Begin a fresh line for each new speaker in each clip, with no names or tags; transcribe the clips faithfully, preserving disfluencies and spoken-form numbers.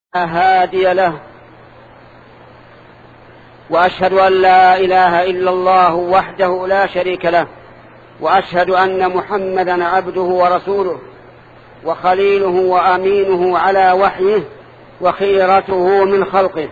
هادي له، وأشهد أن لا إله إلا الله وحده لا شريك له، وأشهد أن محمدا عبده ورسوله وخليله وأمينه على وحيه وخيرته من خلقه،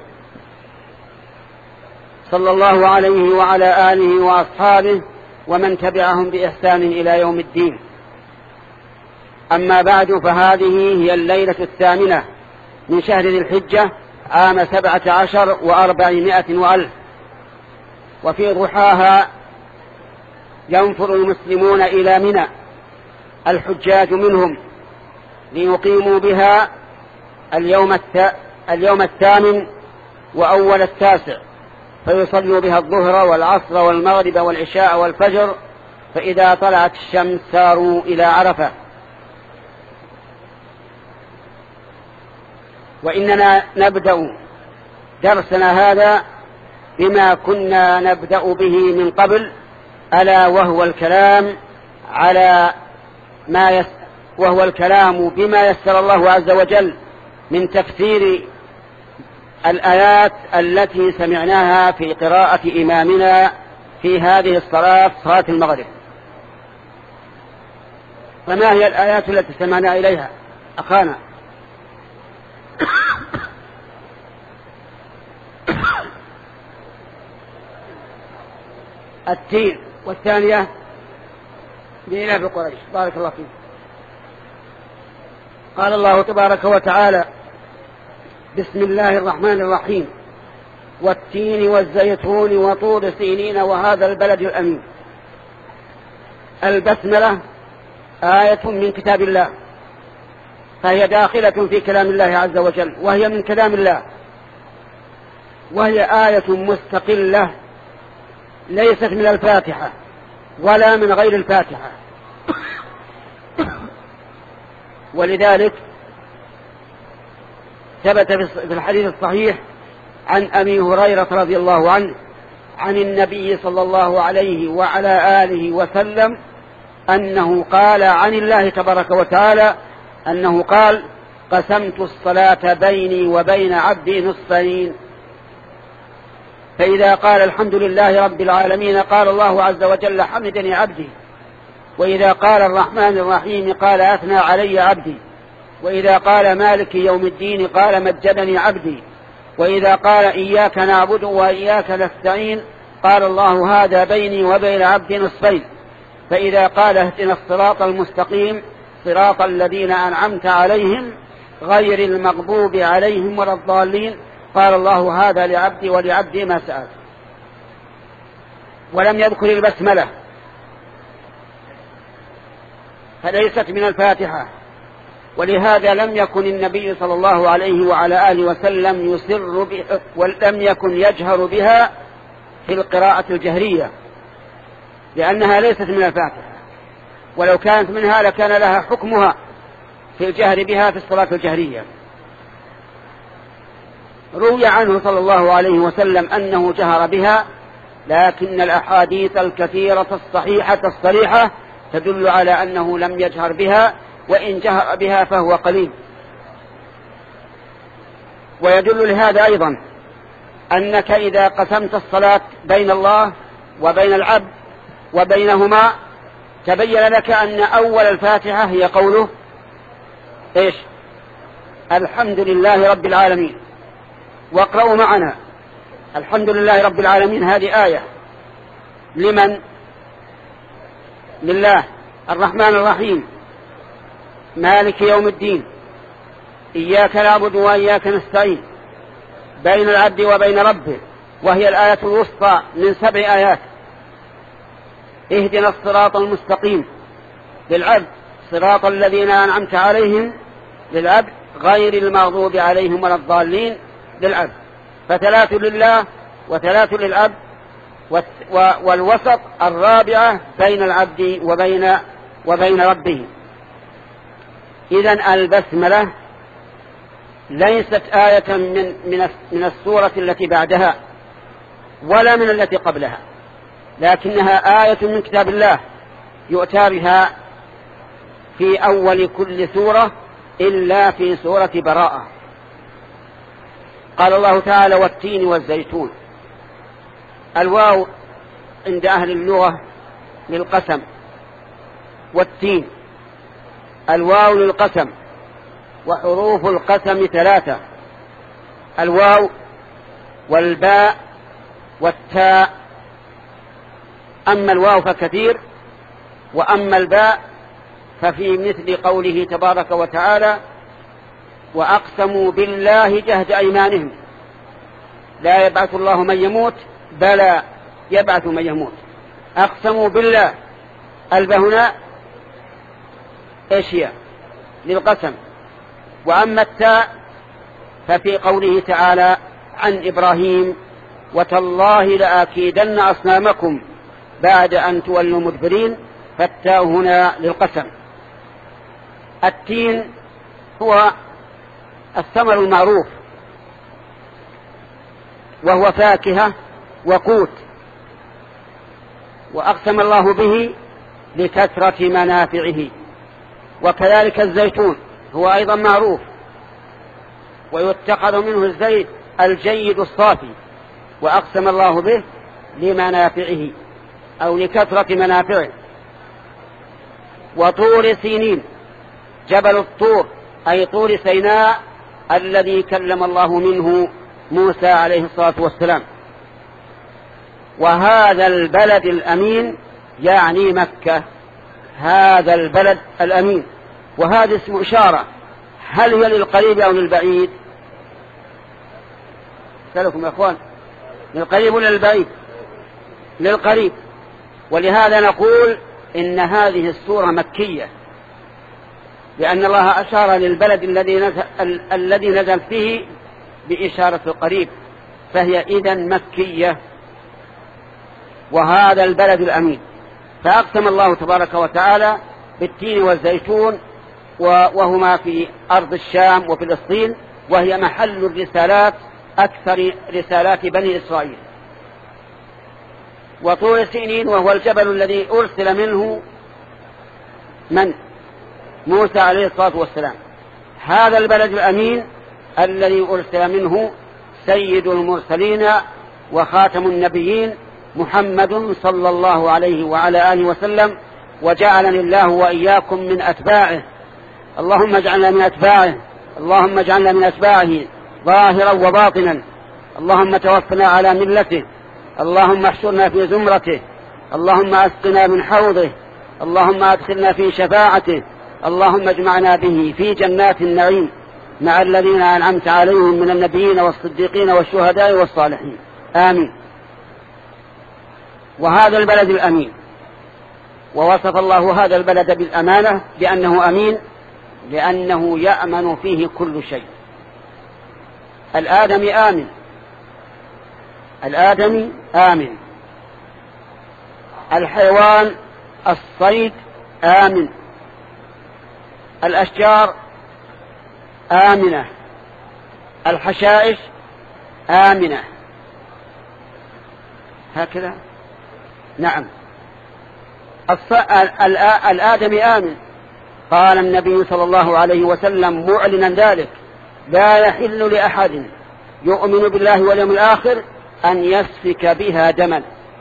صلى الله عليه وعلى آله وأصحابه ومن تبعهم بإحسان إلى يوم الدين. أما بعد، فهذه هي الليلة الثامنة من شهر ذي الحجة عام سبعة عشر وأربعمائة وألف، وفي ضحاها ينفر المسلمون إلى منى الحجاج منهم ليقيموا بها اليوم, الث... اليوم الثامن وأول التاسع، فيصلوا بها الظهر والعصر والمغرب والعشاء والفجر، فإذا طلعت الشمس ساروا إلى عرفة. وإننا نبدأ درسنا هذا بما كنا نبدأ به من قبل، ألا وهو الكلام على ما يس وهو الكلام بما يسر الله عز وجل من تفسير الآيات التي سمعناها في قراءة إمامنا في هذه الصلاة، صلاة المغرب. فما هي الآيات التي سمعنا إليها أخانا؟ التين، والثانية لإلاف قريش. بارك الله فيك. قال الله تبارك وتعالى: بسم الله الرحمن الرحيم، والتين والزيتون وطور سينين وهذا البلد الأمين. البسملة آية من كتاب الله، فهي داخلة في كلام الله عز وجل، وهي من كلام الله، وهي آية مستقلة ليست من الفاتحة ولا من غير الفاتحة. ولذلك ثبت في الحديث الصحيح عن أبي هريرة رضي الله عنه عن النبي صلى الله عليه وعلى آله وسلم أنه قال عن الله تبارك وتعالى أنه قال: قسمت الصلاة بيني وبين عبدي نصفين، فإذا قال الحمد لله رب العالمين قال الله عز وجل: حمدني عبدي. وإذا قال الرحمن الرحيم قال: أثنى علي عبدي. وإذا قال مالك يوم الدين قال: مجدني عبدي. وإذا قال إياك نعبد وإياك نستعين قال الله: هذا بيني وبين عبدي نصفين. فإذا قال اهدنا الصراط المستقيم صراط الذين أنعمت عليهم غير المغضوب عليهم ولا الضالين قال الله: هذا لعبدي ولعبدي ما سأل. ولم يذكر البسملة، فليست من الفاتحة، ولهذا لم يكن النبي صلى الله عليه وعلى آله وسلم يسر بها، ولم يكن يجهر بها في القراءة الجهرية، لأنها ليست من الفاتحة، ولو كانت منها لكان لها حكمها في الجهر بها في الصلاة الجهرية. روي عنه صلى الله عليه وسلم أنه جهر بها، لكن الأحاديث الكثيرة الصحيحة الصريحة تدل على أنه لم يجهر بها، وإن جهر بها فهو قليل. ويدل لهذا أيضا أنك إذا قسمت الصلاة بين الله وبين العبد وبينهما تبين لك أن أول الفاتحة هي قوله إيش؟ الحمد لله رب العالمين. واقرأوا معنا: الحمد لله رب العالمين. هذه آية لمن؟ لله. الرحمن الرحيم، مالك يوم الدين، إياك نعبد وإياك نستعين، بين العبد وبين ربه، وهي الآية الوسطى من سبع آيات. اهدنا الصراط المستقيم للعبد، صراط الذين أنعمت عليهم للعبد، غير المغضوب عليهم ولا الضالين للعبد. فثلاث لله وثلاث للعبد، والوسط الرابعة بين العبد وبين وبين ربه. إذن البسملة ليست آية من من من السورة التي بعدها ولا من التي قبلها، لكنها آية من كتاب الله يؤتى بها في أول كل سورة إلا في سورة براءة. قال الله تعالى والتين والزيتون. الواو عند أهل اللغة للقسم، والتين الواو للقسم، وحروف القسم ثلاثة: الواو والباء والتاء. أما الواو فكثير، وأما الباء ففي مثل قوله تبارك وتعالى وأقسموا بالله جهد أيمانهم لا يبعث الله من يموت بلى يبعث من يموت. أقسموا بالله، الباء هنا إيش هي؟ للقسم. وأما التاء ففي قوله تعالى عن إبراهيم وتالله لآكيدن أصنامكم بعد أن تولوا مدبرين، فالتاء هنا للقسم. التين هو الثمر المعروف، وهو فاكهة وقوت، وأقسم الله به لكثرة منافعه. وكذلك الزيتون هو أيضا معروف، ويتخذ منه الزيت الجيد الصافي، وأقسم الله به لمنافعه أو لكثرة منافعه. وطور سينين، جبل الطور أي طور سيناء الذي كلم الله منه موسى عليه الصلاة والسلام. وهذا البلد الأمين يعني مكة، هذا البلد الأمين. وهذا اسم إشارة، هل هي للقريب أو للبعيد؟ سألكم يا أخوان، للقريب ولا للبعيد؟ للقريب. ولهذا نقول إن هذه السورة مكية، لأن الله أشار للبلد الذي نزل, الذي نزل فيه بإشارة القريب، فهي إذن مكية. وهذا البلد الأمين، فأقسم الله تبارك وتعالى بالتين والزيتون، وهما في أرض الشام وفلسطين، وهي محل الرسالات أكثر رسالات بني إسرائيل. وطور سينين وهو الجبل الذي أرسل منه من؟ موسى عليه الصلاة والسلام. هذا البلد الأمين الذي أرسل منه سيد المرسلين وخاتم النبيين محمد صلى الله عليه وعلى آله وسلم، وجعلني الله وإياكم من أتباعه. اللهم اجعلنا من أتباعه، اللهم اجعلنا من أتباعه ظاهرا وباطنا. اللهم توفنا على ملته، اللهم احشرنا في زمرته، اللهم أسقنا من حوضه، اللهم أدخلنا في شفاعته، اللهم اجمعنا به في جنات النعيم مع الذين أنعمت عليهم من النبيين والصديقين والشهداء والصالحين، آمين. وهذا البلد الأمين، ووصف الله هذا البلد بالأمانة بأنه أمين، لأنه يأمن فيه كل شيء. الآدمي آمن، الآدمي آمن، الحيوان الصيد آمن، الأشجار آمنة، الحشائش آمنة، هكذا. نعم، الآدمي آمن. قال النبي صلى الله عليه وسلم معلنا ذلك: لا يحل لأحد يؤمن بالله واليوم الآخر أن يسفك بها دما.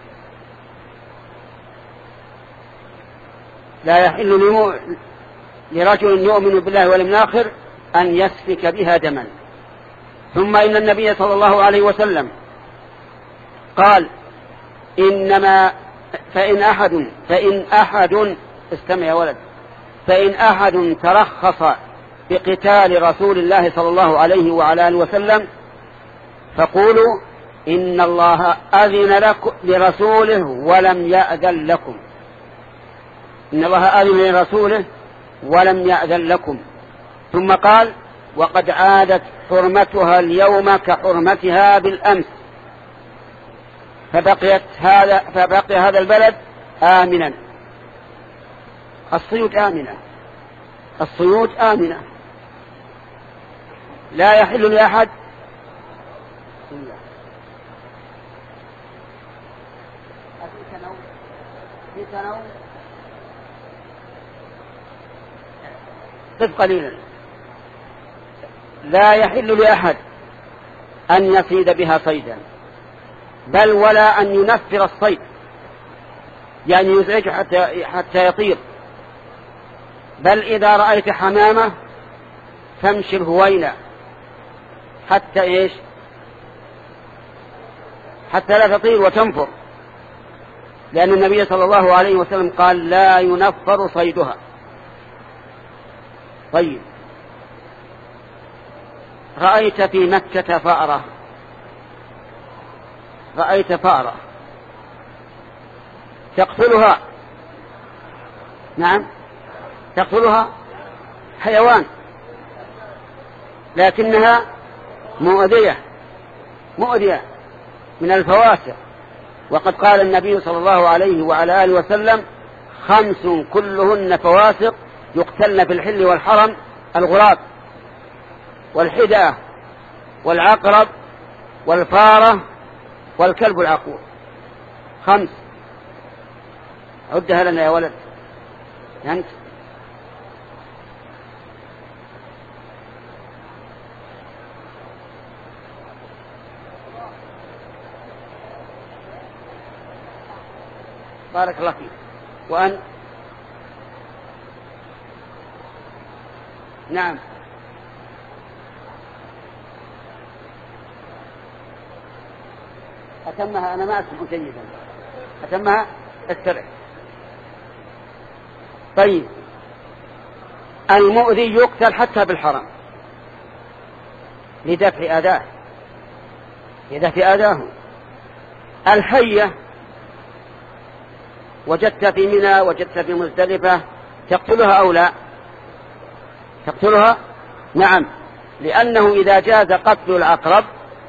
لا يحل لرجل يؤمن بالله واليوم الآخر أن يسفك بها دما. ثم إن النبي صلى الله عليه وسلم قال: إنما فإن أحد فإن أحد استمع يا ولد فإن أحد ترخص بقتال رسول الله صلى الله عليه وعلى آله وسلم فقولوا إن الله أذن لكم لرسوله ولم يأذن لكم. إن الله أذن لرسوله ولم يأذن لكم. ثم قال: وقد عادت حرمتها اليوم كحرمتها بالأمس. فبقيت هذا فبقي هذا البلد آمنا. الصيود آمنة، الصيود آمنة، لا يحل لأحد قف قليلا. لا يحل لأحد أن يصيد بها صيدا، بل ولا أن ينفر الصيد، يعني يزعج حتى, حتى يطير. بل إذا رأيت حمامة فامشي الهوينة حتى إيش؟ حتى لا تطير وتنفر، لأن النبي صلى الله عليه وسلم قال لا ينفر صيدها. طيب، رأيت في مكة فأرة، رأيت فأرة تقتلها، نعم تقتلها، حيوان لكنها مؤذية مؤذية من الفواسق. وقد قال النبي صلى الله عليه وعلى آله وسلم خمس كلهن فواسق يقتلن في الحل والحرم: الغراب والحدأة والعقرب والفارة والكلب العقور. خمس، عدها لنا يا ولد أنت. بارك الله فيك. وأن نعم أتمها، أنا ما أسمع جيدا، أتمها السرع. طيب، المؤذي يقتل حتى بالحرم لدفع أذاه، لدفع أذاه. الحية وجدت في منى وجدت في مزدلفة، تقتلها أو لا؟ تقتلها، نعم، لأنه إذا جاز قتل العقرب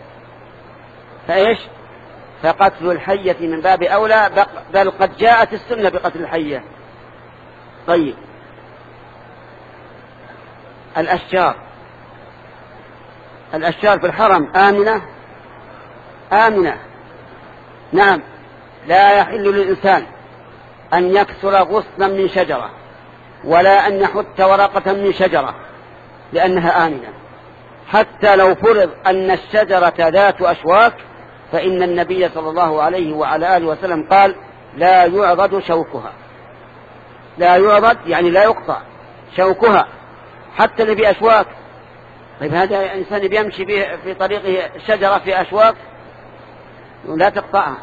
فإيش؟ فقتل الحية من باب أولى، بل قد جاءت السنة بقتل الحية. طيب، الأشجار، الأشجار في الحرم آمنة آمنة نعم، لا يحل للإنسان أن يكسر غصنا من شجرة ولا أن يحت ورقة من شجرة لأنها آمنة. حتى لو فرض أن الشجرة ذات أشواك فإن النبي صلى الله عليه وعلى آله وسلم قال لا يعضد شوكها، لا يعضد يعني لا يقطع شوكها حتى اللي بأشواك. طيب، هذا إنسان بيمشي في طريقه شجرة في أشواك لا تقطعها،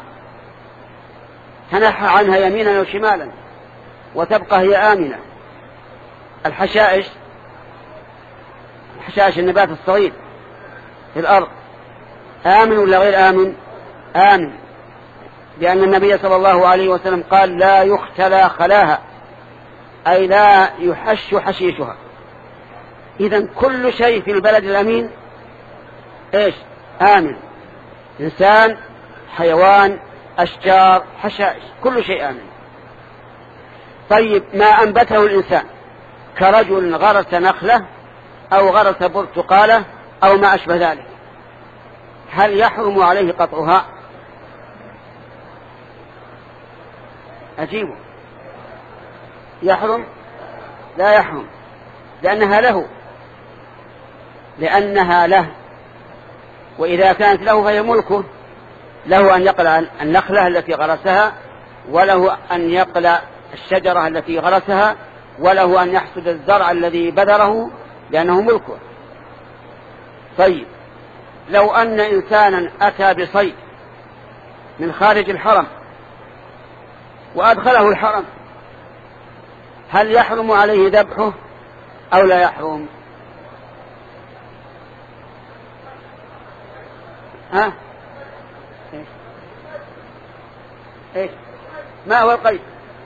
تنحى عنها يمينا وشمالا وتبقى هي آمنة. الحشائش، الحشائش النبات الصغير في الأرض، آمن ولا غير آمن؟ آمن، لأن النبي صلى الله عليه وسلم قال لا يختلى خلاها، أي لا يحش حشيشها. إذن كل شيء في البلد الأمين إيش؟ آمن، إنسان، حيوان، أشجار، حشائش، كل شيء آمن. طيب، ما أنبته الإنسان كرجل غرس نخلة أو غرس برتقالة أو ما أشبه ذلك، هل يحرم عليه قطعها؟ أجيبه، يحرم؟ لا يحرم، لأنها له، لأنها له، وإذا كانت له فهي ملكه، له أن يقلع النخلة التي غرسها، وله أن يقلع الشجرة التي غرسها، وله أن يحصد الزرع الذي بذره لأنه ملكه. طيب، لو أن إنسانا أتى بصيد من خارج الحرم وأدخله الحرم، هل يحرم عليه ذبحه أو لا يحرم؟ ها؟ إيش؟ إيش؟ ما هو القيد؟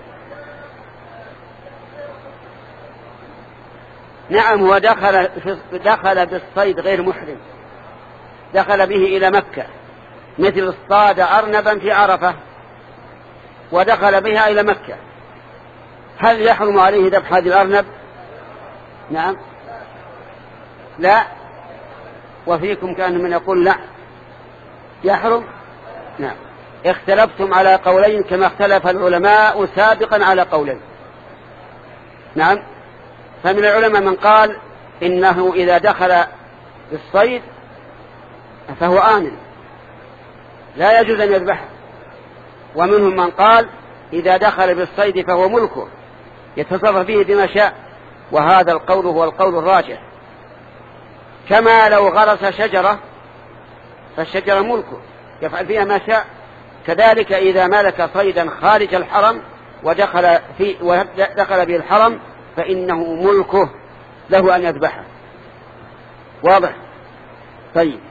نعم، هو دخل, دخل بالصيد غير محرم، دخل به إلى مكة، مثل اصطاد أرنبا في عرفة ودخل بها إلى مكة، هل يحرم عليه ذبح هذه الأرنب؟ نعم، لا، وفيكم كان من يقول لا يحرم. نعم، اختلفتم على قولين كما اختلف العلماء سابقا على قولين. نعم، فمن العلماء من قال إنه إذا دخل بالصيد فهو آمن لا يجوز أن يذبحه. ومنهم من قال إذا دخل بالصيد فهو ملكه يتصرف به بما شاء، وهذا القول هو القول الراجح. كما لو غرس شجرة فالشجرة ملكه يفعل فيها ما شاء، كذلك إذا ملك صيدا خارج الحرم ودخل, في ودخل به الحرم فإنه ملكه له أن يذبحه. واضح؟ طيب،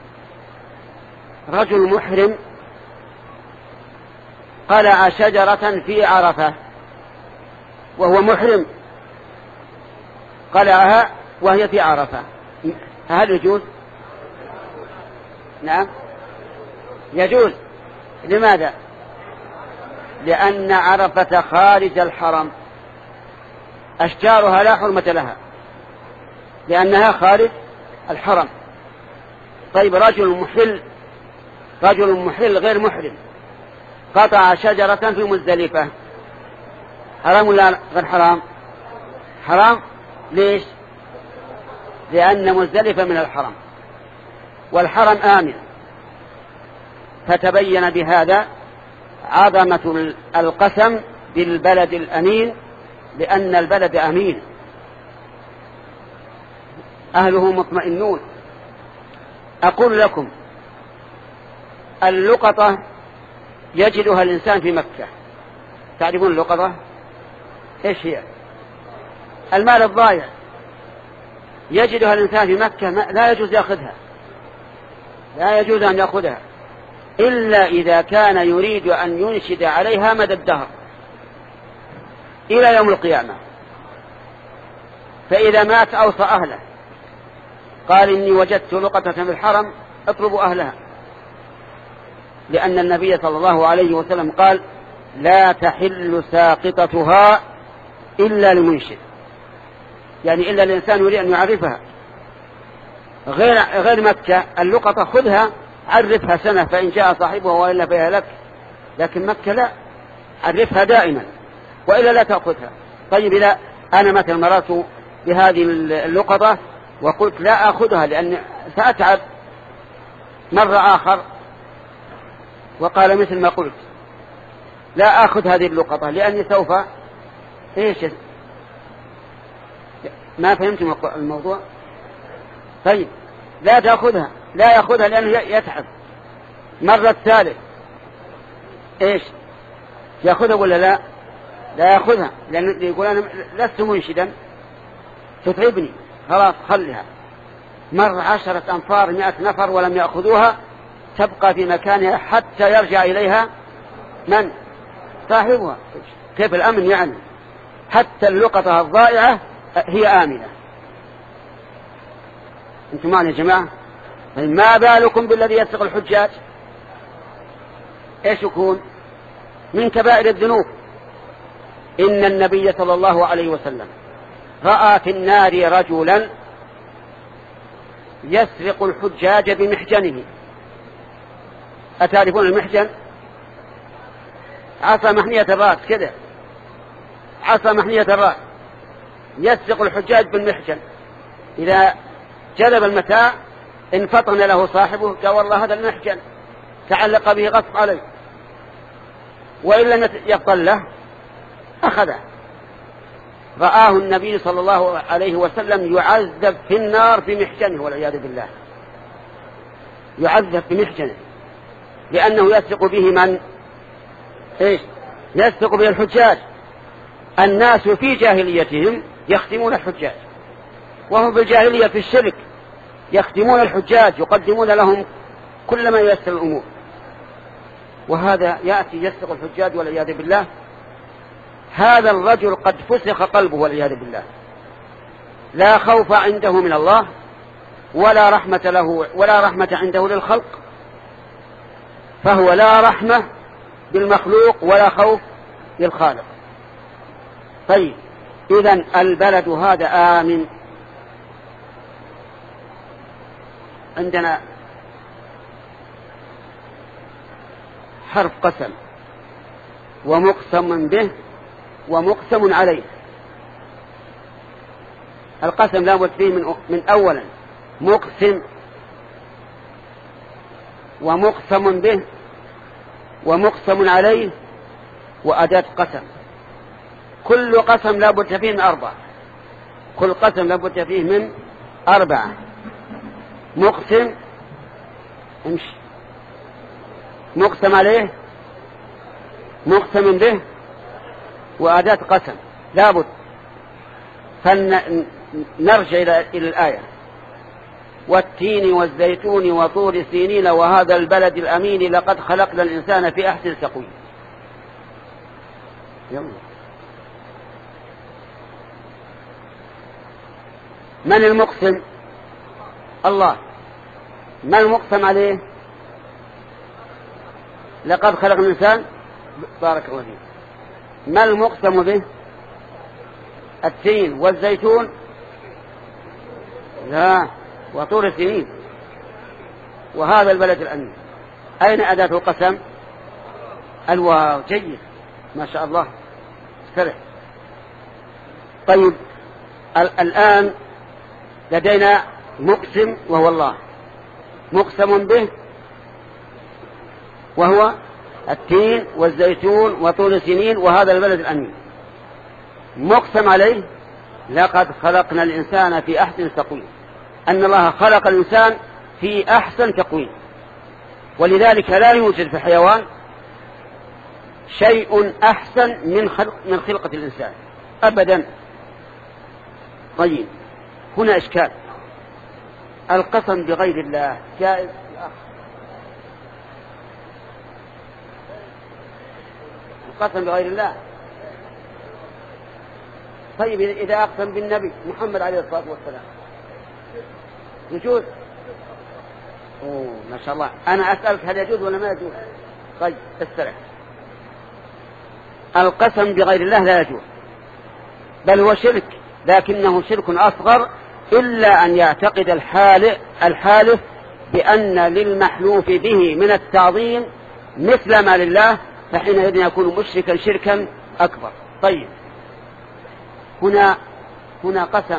رجل محرم قلع شجرة في عرفة وهو محرم، قلعها وهي في عرفة، هل يجوز؟ نعم يجوز. لماذا؟ لأن عرفة خارج الحرم أشجارها لا حرمة لها لأنها خارج الحرم. طيب، رجل محل رجل محل غير محرم قطع شجرة في مزدلفة، حرام ولا غير حرام؟ حرام. ليش؟ لأن مزدلفة من الحرم والحرم آمن. فتبين بهذا عظمة القسم بالبلد الأمين، لأن البلد أمين أهله مطمئنون. أقول لكم اللقطة يجدها الإنسان في مكة. تعرفون اللقطة إيش هي؟ المال الضائع يجدها الإنسان في مكة، لا يجوز يأخذها، لا يجوز أن يأخذها إلا إذا كان يريد أن ينشد عليها مدى الدهر إلى يوم القيامة. فإذا مات أوصى أهله قال إني وجدت لقطة في الحرم اطلبوا أهلها، لأن النبي صلى الله عليه وسلم قال لا تحل ساقطتها إلا لمنشد، يعني إلا الإنسان يريد أن يعرفها. غير, غير مكة اللقطة خذها عرفها سنة فإن جاء صاحبها وإلا فيها لك، لكن مكة لا، عرفها دائما وإلا لا تأخذها. طيب، لا أنا مثل مررت بهذه اللقطة وقلت لا أخذها لأن سأتعب، مرة آخر وقال مثل ما قلت لا أخذ هذه اللقطة لأني سوف إيش ما فهمتم الموضوع. طيب، لا تأخذها، لا يأخذها لأنه يتعب. مرة الثالث إيش يأخذها ولا لا؟ لا يأخذها لأنه يقول أنا لست منشدا تتعبني، خلاص خلها. مر عشرة أنفار مئة نفر ولم يأخذوها، تبقى في مكانها حتى يرجع إليها من؟ صاحبها. كيف الأمن يعني؟ حتى اللقطة الضائعة هي آمنة. أنتم معنا يا جماعة؟ ما بالكم بالذي يسرق الحجاج؟ إيش يكون؟ من كبائر الذنوب. إن النبي صلى الله عليه وسلم رأى في النار رجلا يسرق الحجاج بمحجنه. أتعرفون المحجن؟ عصا محنية الرأس كده، عصا محنية الرأس، يسرق الحجاج بالمحجن. إذا جلب المتاع انفطن له صاحبه قال والله هذا المحجن تعلق به غصب عليه، وإن لم يفطن له أخذه. رآه النبي صلى الله عليه وسلم يعذب في النار بمحجنه والعياذ بالله، يعذب بمحجنه لأنه يسرق به من؟ إيش؟ يسرق به الحجاج. الناس في جاهليتهم يختمون الحجاج، وهم بالجاهلية في الشرك يختمون الحجاج، يقدمون لهم كل ما ييسر الأمور، وهذا يأتي يسرق الحجاج والعياذ بالله. هذا الرجل قد فسخ قلبه والعياذ بالله، لا خوف عنده من الله ولا رحمة له ولا رحمة عنده للخلق، فهو لا رحمة بالمخلوق ولا خوف للخالق. طيب، إذن البلد هذا آمن. عندنا حرف قسم ومقسم به ومقسم عليه. القسم لا بد فيه من, من أولا مقسم ومقسم به ومقسم عليه وأداة قسم. كل قسم لا بد فيه من أربعة، كل قسم لا بد فيه من أربعة. مقسم امشي، مقسم عليه، مقسم به، وأداة قسم لا بد. فنرجع إلى الآية: والتين والزيتون وطور سينين وهذا البلد الأمين لقد خلقنا الإنسان في أحسن تقويم. من المقسم؟ الله. ما المقسم عليه؟ لقد خلقنا الإنسان. بارك الله فيك. ما المقسم به؟ التين والزيتون لا، وطور سينين وهذا البلد الأمين. أين أداة القسم؟ الواو. جيد ما شاء الله، استرح. طيب الآن لدينا مقسم وهو الله، مقسم به وهو التين والزيتون وطور سينين وهذا البلد الأمين. مقسم عليه لقد خلقنا الإنسان في أحسن تقويم، أن الله خلق الإنسان في أحسن تقويم، ولذلك لا يوجد في الحيوان شيء أحسن من خلق من خلقة الإنسان أبدا. طيب هنا إشكال: القسم بغير الله جائز؟ القسم بغير الله. طيب إذا أقسم بالنبي محمد عليه الصلاة والسلام يجوز؟ أوه ما شاء الله. أنا أسألك هل يجوز ولا ما يجوز؟ طيب استرح. القسم بغير الله لا يجوز، بل هو شرك، لكنه شرك أصغر، إلا أن يعتقد الحالف, الحالف بأن للمحلوف به من التعظيم مثل ما لله، فحينئذ يكون مشركا شركا أكبر. طيب هنا هنا قسم.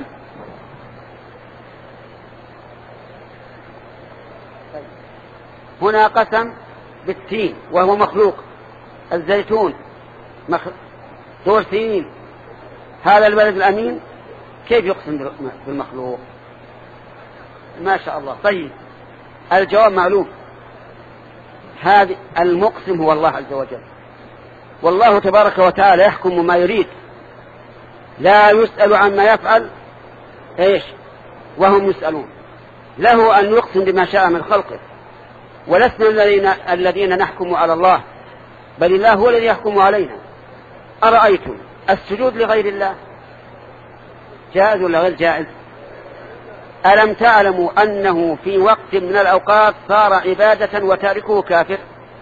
هنا قسم بالتين وهو مخلوق، الزيتون طور سينين، هذا البلد الأمين. كيف يقسم بالمخلوق؟ ما شاء الله. طيب الجواب معلوم، هذا المقسم هو الله عز وجل، والله تبارك وتعالى يحكم ما يريد، لا يسأل عما يفعل ايش وهم يسألون. له أن يقسم بما شاء من خلقه، ولسنا الذين الذين نحكم على الله، بل الله هو الذي يحكم علينا. أرأيتم السجود لغير الله جائز ولا غير جائز؟ ألم تعلموا أنه في وقت من الأوقات صار عبادة وتاركه كافر،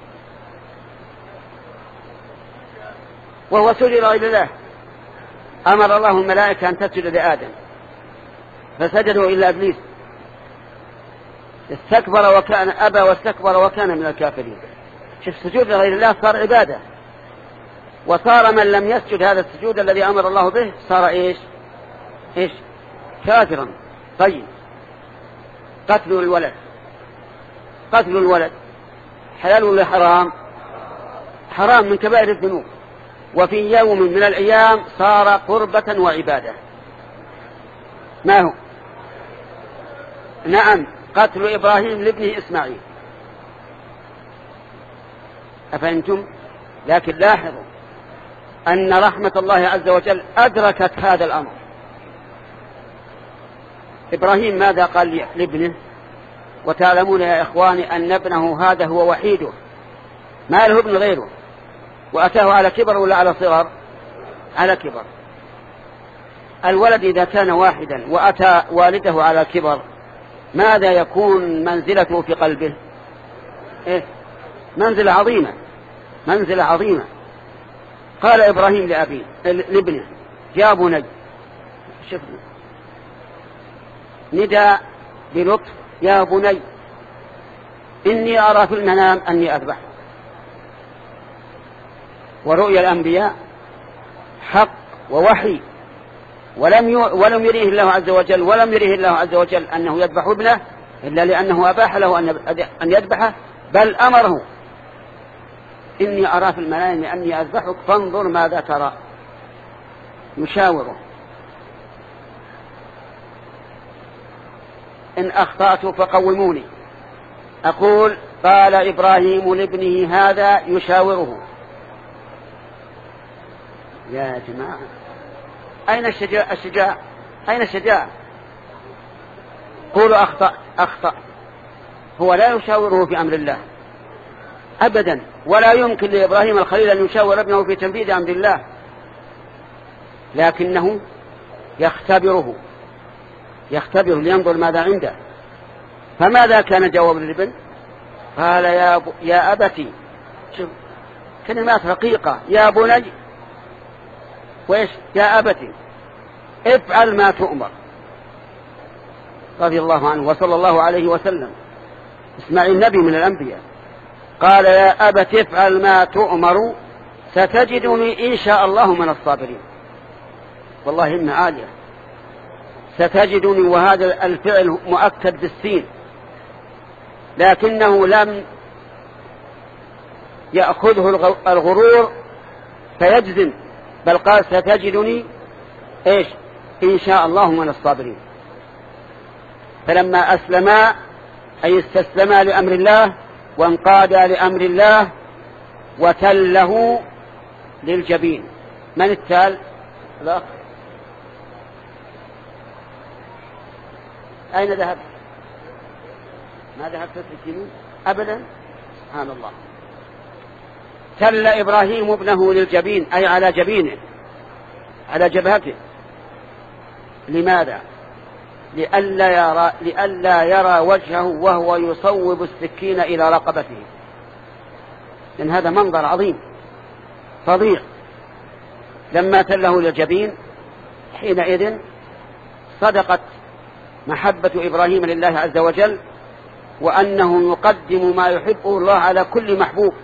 وهو سجد لغير الله؟ أمر الله الملائكة أن تسجد لآدم فسجدوا إلا إبليس استكبر وكان أبى واستكبر وكان من الكافرين. شوف السجود لغير الله صار عبادة، وصار من لم يسجد هذا السجود الذي أمر الله به صار إيش إيش كافرا. طيب قتل الولد، قتل الولد حلال ولا حرام؟ حرام، من كبائر الذنوب، وفي يوم من الأيام صار قربة وعبادة. ما هو؟ نعم، قتل إبراهيم لابنه إسماعيل. أفهمتم؟ لكن لاحظوا أن رحمة الله عز وجل أدركت هذا الأمر. إبراهيم ماذا قال لابنه؟ وتعلمون يا إخواني أن ابنه هذا هو وحيده، ما له ابن غيره، وأتاه على كبر ولا على صغر؟ على كبر. الولد إذا كان واحدا وأتى والده على كبر ماذا يكون منزلته في قلبه؟ إيه؟ منزلة عظيمة، منزلة عظيمة. قال إبراهيم لأبيه لابنه: يا بني، شوفنا نداء بلطف، يا بني إني أرى في المنام أني أذبح. ورؤيا الأنبياء حق ووحي، ولم ي... ولم يريه الله عز وجل ولم يريه الله عز وجل أنه يذبح ابنه إلا لأنه أباح له أن يذبحه بل أمره إني أرى في المنام أني أذبحك فانظر ماذا ترى، يشاوره. إن أخطأت فقوموني. أقول قال إبراهيم لابنه هذا يشاوره. يا جماعة أين الشجاع؟ الشجاع أين الشجاع؟ قولوا أخطأ أخطأ. هو لا يشاوره في أمر الله أبدا، ولا يمكن لإبراهيم الخليل أن يشاور ابنه في تنفيذ أمر الله، لكنه يختبره يختبر لينظر ماذا عنده. فماذا كان جواب الابن؟ قال يا, ب... يا أبتي، شوف كلمات رقيقة، يا بني وإيش؟ يا أبتي افعل ما تؤمر. رضي الله عنه وصلى الله عليه وسلم. اسماعيل نبي من الأنبياء. قال يا أبت افعل ما تؤمر ستجدني إن شاء الله من الصابرين. والله إن عالية ستجدني، وهذا الفعل مؤكد بالسين، لكنه لم يأخذه الغرور فيجزم، بل قال ستجدني إيش؟ إن شاء الله من الصابرين. فلما أسلما أي استسلما لأمر الله وانقادا لأمر الله وتله للجبين. من التال؟ لا. أين ذهب؟ ما ذهب تسجنون أبدا؟ سبحان الله. تل إبراهيم ابنه للجبين أي على جبينه، على جبهته. لماذا؟ لئلا يرى, لئلا يرى وجهه وهو يصوب السكين إلى رقبته، لأن هذا منظر عظيم فظيع. لما تله للجبين حينئذ صدقت محبة إبراهيم لله عز وجل، وأنه يقدم ما يحبه الله على كل محبوب.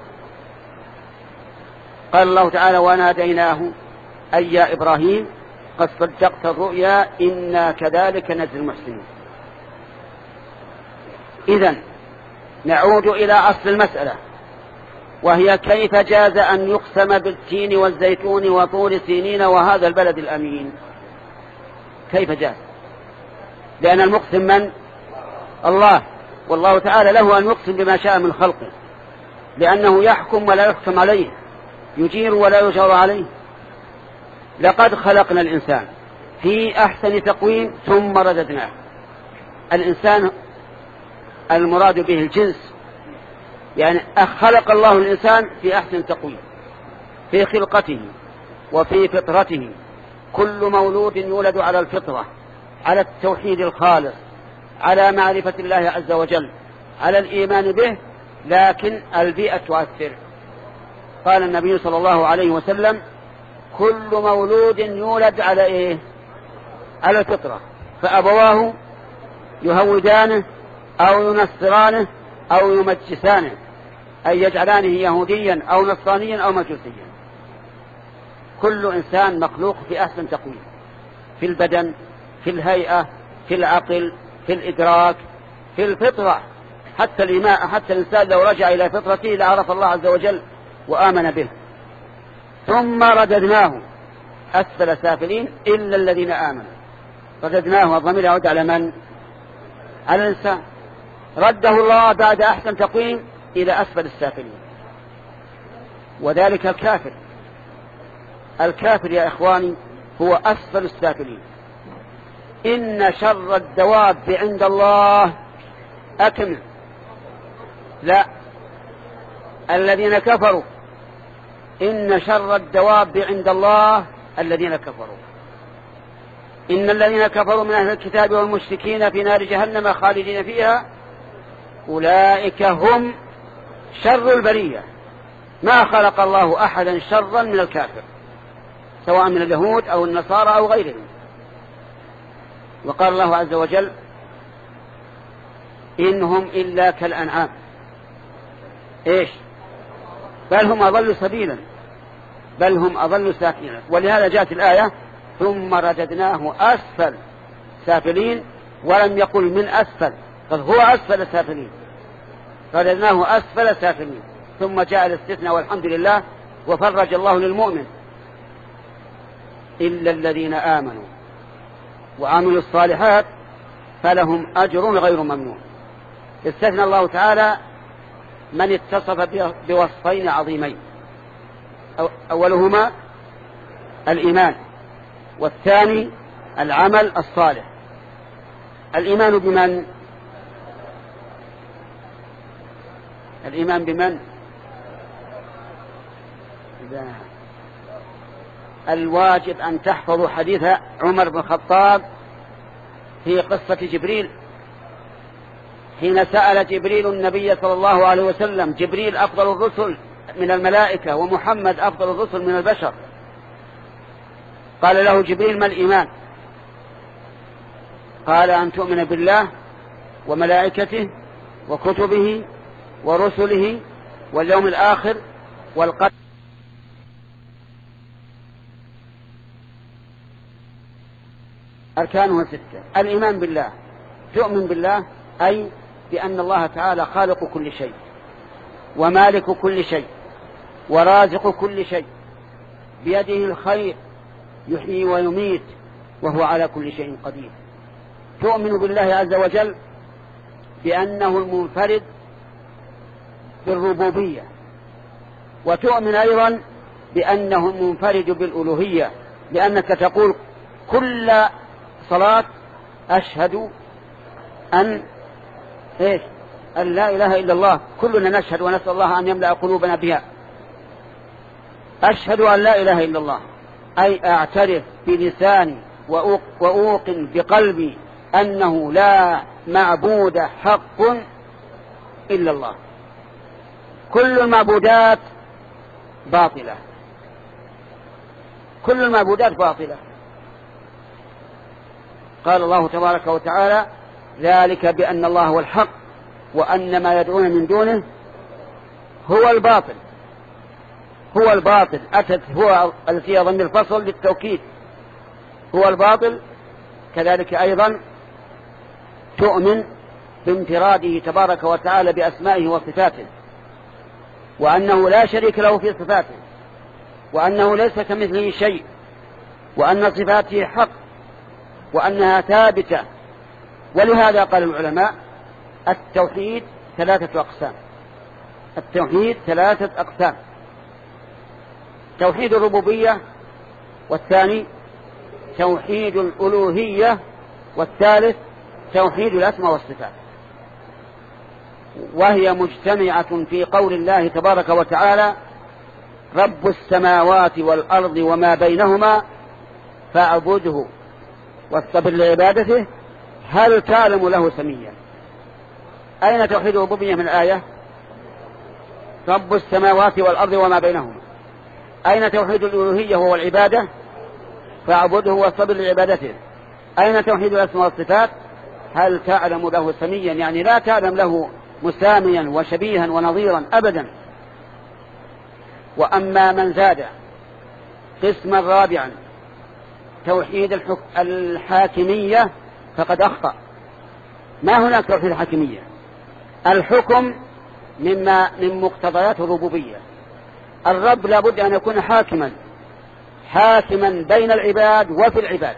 قال الله تعالى وناديناه أي يا إبراهيم قد صدقت الرؤيا إنا كذلك نجزي المحسنين. إذن نعود إلى أصل المسألة، وهي كيف جاز أن يقسم بالتين والزيتون وطور سينين وهذا البلد الأمين؟ كيف جاز؟ لأن المقسم من؟ الله، والله تعالى له أن يقسم بما شاء من خلقه، لأنه يحكم ولا يحكم عليه، يجير ولا يجار عليه. لقد خلقنا الإنسان في أحسن تقويم ثم رددناه. الإنسان المراد به الجنس، يعني خلق الله الإنسان في أحسن تقويم في خلقته وفي فطرته. كل مولود يولد على الفطرة، على التوحيد الخالص، على معرفة الله عز وجل، على الإيمان به، لكن البيئة تؤثر. قال النبي صلى الله عليه وسلم كل مولود يولد على إيه؟ على الفطرة، فأبواه يهودانه أو ينصرانه أو يمجسانه، أي يجعلانه يهوديا أو نصرانيا أو مجوسيا. كل إنسان مخلوق في أحسن تقويم، في البدن، في الهيئة، في العقل، في الإدراك، في الفطرة. حتى الإيمان، حتى الإنسان لو رجع إلى فطرته لعرف الله عز وجل وآمن به. ثم رددناه أسفل سافلين إلا الذين آمنوا. رددناه الضمير يعود على من؟ على الإنسان. رده الله بعد أحسن تقويم إلى أسفل السافلين، وذلك الكافر. الكافر يا إخواني هو أسفل السافلين. إن شر الدواب عند الله أكمل، لا، الذين كفروا. إن شر الدواب عند الله الذين كفروا. إن الذين كفروا من أهل الكتاب والمشركين في نار جهنم خالدين فيها أولئك هم شر البرية. ما خلق الله أحدا شرا من الكافر، سواء من اليهود أو النصارى أو غيرهم. وقال الله عز وجل إنهم إلا كالأنعام، إيش؟ بل هم أضل سبيلا، بل هم أضل ساكنا. ولهذا جاءت الآية ثم رددناه أسفل سافلين، ولم يقل من أسفل، قال هو أسفل سافلين. رددناه أسفل سافلين. ثم جاء الاستثناء والحمد لله وفرج الله للمؤمن إلا الذين آمنوا وعملوا الصالحات فلهم أجر غير ممنون. استثنى الله تعالى من اتصف بوصفين عظيمين، أولهما الإيمان والثاني العمل الصالح. الإيمان بمن؟ الإيمان بمن؟ الواجب أن تحفظوا حديث عمر بن الخطاب في قصة جبريل حين سأل جبريل النبي صلى الله عليه وسلم، جبريل أفضل الرسل من الملائكة ومحمد أفضل الرسل من البشر، قال له جبريل: ما الإيمان؟ قال: أن تؤمن بالله وملائكته وكتبه ورسله واليوم الآخر والقدر. أركانه ستة. الإيمان بالله، تؤمن بالله أي بأن الله تعالى خالق كل شيء ومالك كل شيء ورازق كل شيء، بيده الخير يحيي ويميت وهو على كل شيء قدير. تؤمن بالله عز وجل بأنه المنفرد بالربوبية، وتؤمن أيضا بأنه المنفرد بالألوهية، لأنك تقول كل صلاة: أشهد أن إيش؟ أن لا إله إلا الله. كلنا نشهد ونسأل الله أن يملأ قلوبنا بها. أشهد أن لا إله إلا الله أي أعترف بلساني وأوقن بقلبي أنه لا معبود حق إلا الله. كل المعبودات باطلة، كل المعبودات باطلة. قال الله تبارك وتعالى: ذلك بأن الله هو الحق وأن ما يدعون من دونه هو الباطل. هو الباطل أتت هو التي يضم الفصل للتوكيد، هو الباطل. كذلك أيضا تؤمن بانفراده تبارك وتعالى بأسمائه وصفاته، وأنه لا شريك له في صفاته، وأنه ليس كمثله شيء، وأن صفاته حق وأنها ثابتة. ولهذا قال العلماء: التوحيد ثلاثة أقسام. التوحيد ثلاثة أقسام: توحيد الربوبية، والثاني توحيد الألوهية، والثالث توحيد الأسماء والصفات. وهي مجتمعة في قول الله تبارك وتعالى: رب السماوات والأرض وما بينهما فاعبده واصطبر لعبادته هل تعلم له سميا. أين توحيد الربوبية من الآية؟ رب السماوات والأرض وما بينهما. أين توحيد الألوهية وهو العبادة؟ فاعبده واصطبر لعبادته. أين توحيد الأسماء والصفات؟ هل تعلم له سميا، يعني لا تعلم له مساميا وشبيها ونظيرا أبدا. وأما من زاد قسما رابعا توحيد الحاكمية فقد أخطأ. ما هناك توحيد الحاكمية؟ الحكم مما من مقتضيات الربوبية. الرب لابد أن يكون حاكما، حاكما بين العباد وفي العباد،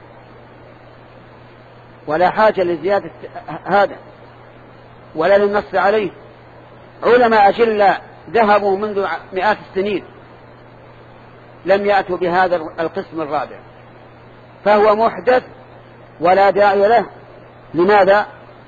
ولا حاجة لزيادة هذا ولا للنص عليه. علماء أجلاء ذهبوا منذ مئات السنين لم يأتوا بهذا القسم الرابع، فهو محدث ولا داعي له. لماذا؟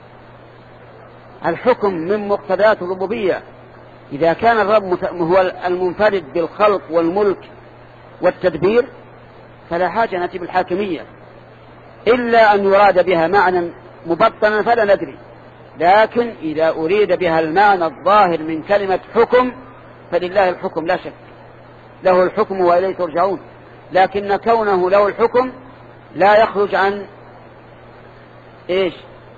الحكم من مقتضيات الربوبية. إذا كان الرب هو المنفرد بالخلق والملك والتدبير فلا حاجة نأتي بالحاكمية، إلا أن يراد بها معنى مبطنا فلا ندري. لكن إذا أريد بها المعنى الظاهر من كلمة حكم فلله الحكم لا شك، له الحكم وإليه ترجعون. لكن كونه له الحكم لا يخرج عن إيش؟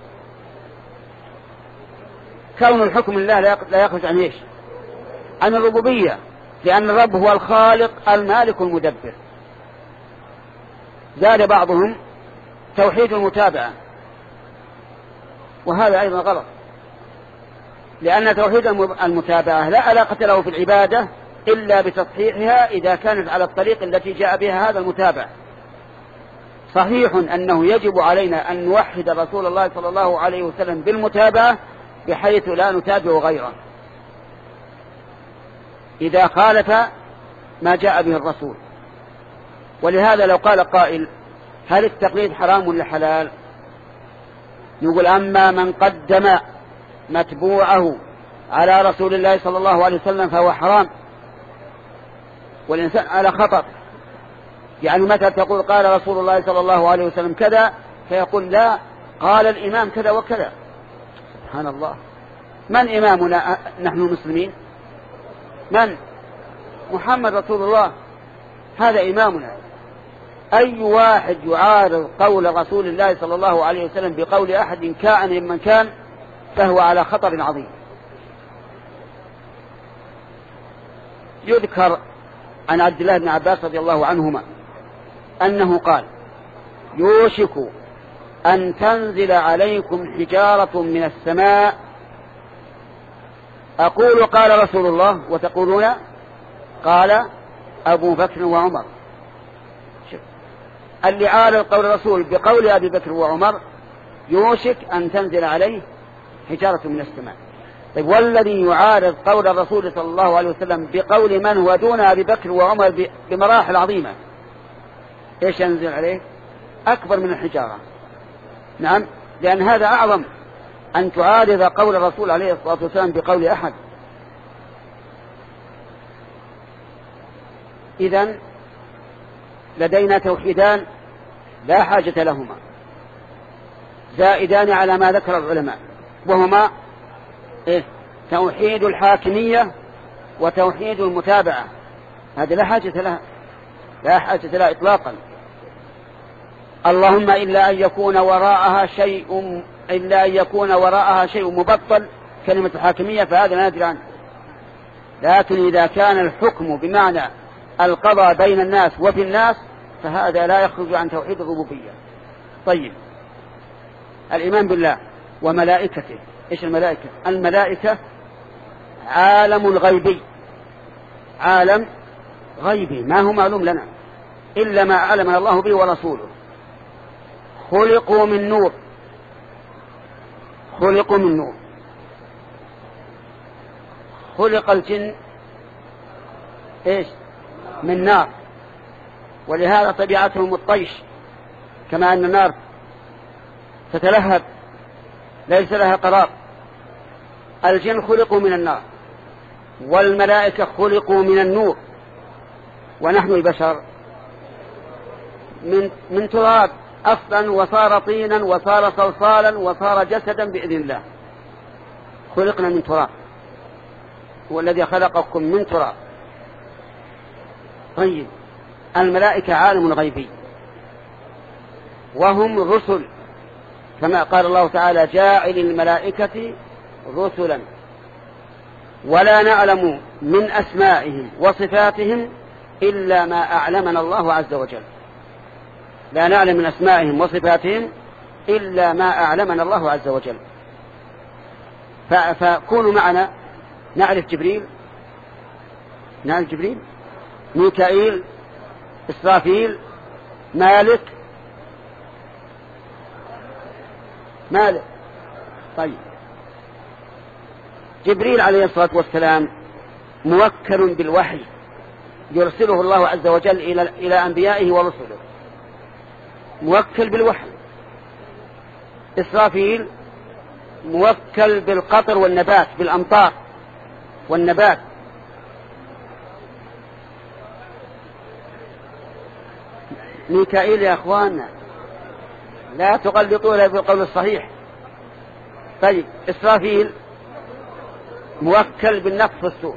كون الحكم لله لا يخرج عن إيش؟ عن الربوبية، لأن الرب هو الخالق المالك المدبر. زاد بعضهم توحيد المتابعة، وهذا أيضا غلط، لأن توحيد المتابعة لا علاقة له في العبادة إلا بتصحيحها إذا كانت على الطريق التي جاء بها هذا المتابع. صحيح أنه يجب علينا أن نوحد رسول الله صلى الله عليه وسلم بالمتابعة بحيث لا نتابع غيره إذا خالف ما جاء به الرسول. ولهذا لو قال قائل هل التقليد حرام ولا حلال؟ نقول أما من قدم متبوعه على رسول الله صلى الله عليه وسلم فهو حرام، والإنسان على خطر. يعني مثلا تقول قال رسول الله صلى الله عليه وسلم كذا، فيقول لا قال الإمام كذا وكذا. سبحان الله، من إمامنا نحن المسلمين؟ من؟ محمد رسول الله، هذا إمامنا. أي واحد يعارض قول رسول الله صلى الله عليه وسلم بقول أحد كائن من كان فهو على خطر عظيم. يذكر عن عبد الله بن عباس رضي الله عنهما أنه قال يوشك أن تنزل عليكم حجارة من السماء أقول قال رسول الله وتقولون قال أبو بكر وعمر. اللي عارض قول الرسول بقول أبي بكر وعمر يوشك أن تنزل عليه حجارة من السماء. طيب والذي يعارض قول الرسول صلى الله عليه وسلم بقول من هو دون أبي بكر وعمر بمراحل عظيمة، إيش ينزل عليه؟ أكبر من الحجارة. نعم، لأن هذا أعظم أن تعارض قول الرسول عليه الصلاة والسلام بقول أحد. إذن لدينا توحيدان لا حاجة لهما زائدان على ما ذكر العلماء، وهما إيه؟ توحيد الحاكمية وتوحيد المتابعة. هذه لا حاجة لها، لا حاجة لها إطلاقا، اللهم إلا أن يكون وراءها شيء إلا أن يكون وراءها شيء مبطل كلمة الحاكمية فهذا نادر عنه. لكن إذا كان الحكم بمعنى القضاء بين الناس وفي الناس فهذا لا يخرج عن توحيد الربوبية. طيب، الإيمان بالله وملائكته. إيش الملائكة؟ الملائكة عالم غيبي، عالم غيبي ما هو معلوم لنا إلا ما علمنا الله به ورسوله. خلقوا من نور، خلقوا من نور. خلق الجن إيش؟ من نار، ولهذا طبيعتهم الطيش، كما أن النار تتلهب ليس لها قرار. الجن خلقوا من النار والملائكة خلقوا من النور، ونحن البشر من, من تراب أصلا وصار طينا وصار صلصالا وصار جسدا بإذن الله. خلقنا من تراب، هو الذي خلقكم من تراب. طيب، الملائكة عالم غيبي وهم رسل، كما قال الله تعالى جاعل الملائكة رسلا، ولا نعلم من أسمائهم وصفاتهم إلا ما أعلمنا الله عز وجل. لا نعلم من أسمائهم وصفاتهم إلا ما أعلمنا الله عز وجل. فكونوا معنا نعرف جبريل، نعرف جبريل، ميكائيل، إسرافيل، مالك مالك طيب، جبريل عليه الصلاة والسلام موكل بالوحي يرسله الله عز وجل إلى إلى أنبيائه ورسله، موكل بالوحي. إسرافيل موكل بالقطر والنبات، بالأمطار والنبات. ميكائيل يا أخواننا لا تغلطوا بالقول الصحيح. طيب، إسرافيل موكل بالنفخ في الصور.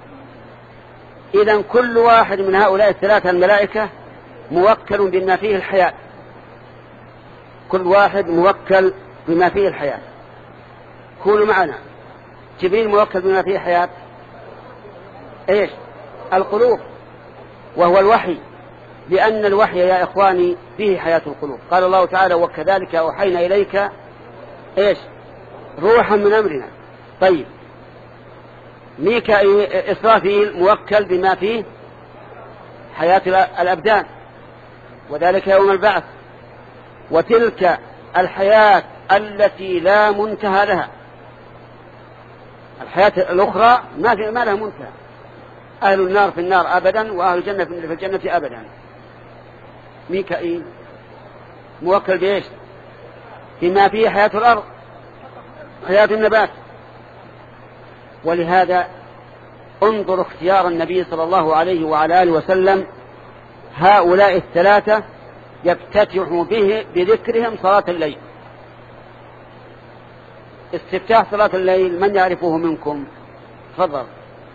إذن كل واحد من هؤلاء الثلاثة الملائكة موكل بما فيه الحياة، كل واحد موكل بما فيه الحياة. كونوا معنا. جبريل موكل بما فيه الحياة إيش؟ القلوب، وهو الوحي، لأن الوحي يا إخواني فيه حياة القلوب. قال الله تعالى وكذلك أوحينا إليك إيش؟ روحا من أمرنا. طيب، ميكائيل إسرافيل موكل بما فيه حياة الأبدان، وذلك يوم البعث. وتلك الحياة التي لا منتهى لها، الحياة الأخرى ما في ما لها منتهى. أهل النار في النار أبدا، وأهل الجنة في الجنة أبدا. ميكائيل موكل بإيش؟ بما فيه حياة الأرض، حياة النبات. ولهذا انظر اختيار النبي صلى الله عليه وعلى آله وسلم هؤلاء الثلاثة يفتتح به بذكرهم صلاة الليل. استفتاح صلاة الليل من يعرفه منكم؟ تفضل.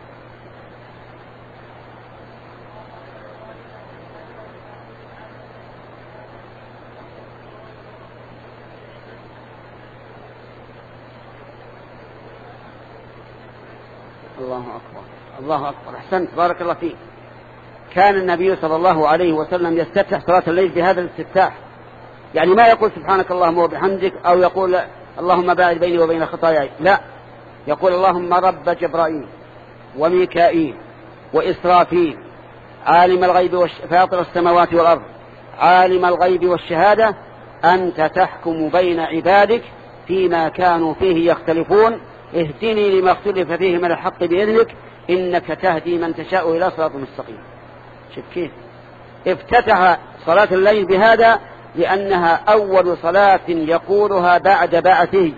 الله أكبر الله أكبر، أحسنت، بارك الله فيك. كان النبي صلى الله عليه وسلم يستفتح صلاة الليل بهذا الاستفتاح، يعني ما يقول سبحانك اللهم وبحمدك أو يقول اللهم باعد بيني وبين خطاياي، لا، يقول اللهم رب جبرائيل وميكائيل وإسرافيل عالم الغيب والش... فاطر السماوات والأرض عالم الغيب والشهادة أنت تحكم بين عبادك فيما كانوا فيه يختلفون اهدني لما اختلف فيه من الحق بإذنك إنك تهدي من تشاء إلى صراط مستقيم. شوف كيف افتتح صلاة الليل بهذا، لأنها أول صلاة يقولها بعد بعثه،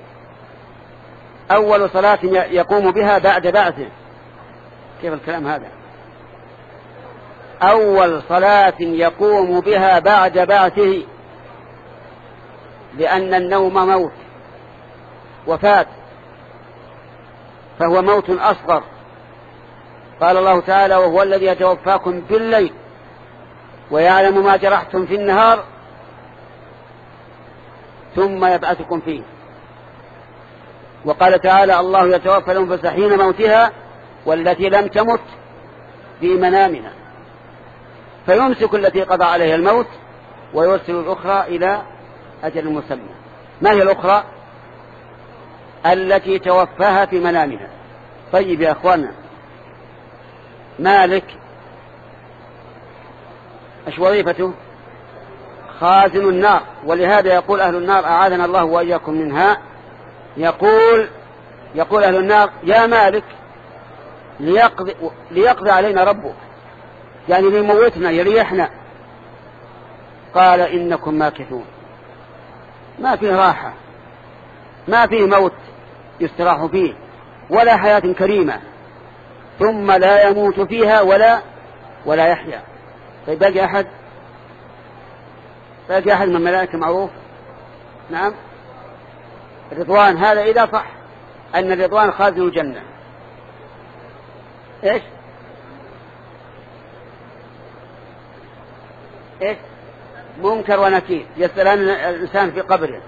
أول صلاة يقوم بها بعد بعثه. كيف الكلام هذا؟ أول صلاة يقوم بها بعد بعثه، لأن النوم موت وفات، فهو موت أصغر. قال الله تعالى وهو الذي يتوفاكم بالليل ويعلم ما جرحتم في النهار ثم يبعثكم فيه. وقال تعالى الله يتوفى الأنفس حين موتها والتي لم تمت في منامنا، فيمسك التي قضى عليها الموت ويرسل الأخرى إلى أجل مسمى. ما هي الأخرى؟ التي توفاها في منامنا. طيب يا أخوانا، مالك ايش وظيفته؟ خازن النار، ولهذا يقول أهل النار أعاذنا الله وإياكم منها، يقول يقول أهل النار يا مالك ليقضي, ليقضي علينا ربك، يعني ليموتنا يريحنا. قال إنكم ماكثون. ما فيه راحة، ما فيه موت يستراح فيه، ولا حياة كريمة، ثم لا يموت فيها ولا ولا يحيا. طيب باقي أحد؟ باقي أحد من الملائكة معروف؟ نعم، الرضوان. هذا إذا صح أن الرضوان خازن الجنة. إيش إيش منكر ونكير يسألان الإنسان في قبره.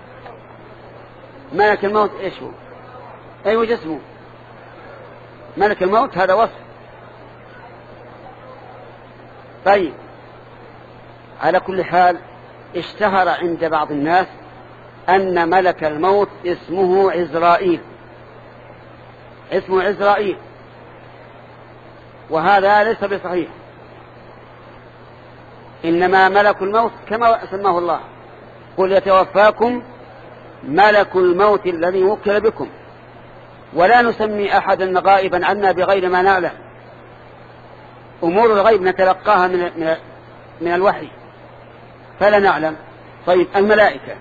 ملك الموت إيش هو؟ أي جسمه؟ ملك الموت هذا وصف. طيب، على كل حال اشتهر عند بعض الناس أن ملك الموت اسمه عزرائيل، اسمه عزرائيل، وهذا ليس بصحيح. إنما ملك الموت كما سماه الله، قل يتوفاكم ملك الموت الذي وكل بكم، ولا نسمي أحدا غائبا عنا بغير ما نعلم. أمور الغيب نتلقاها من, من, من الوحي فلا نعلم. طيب، الملائكة،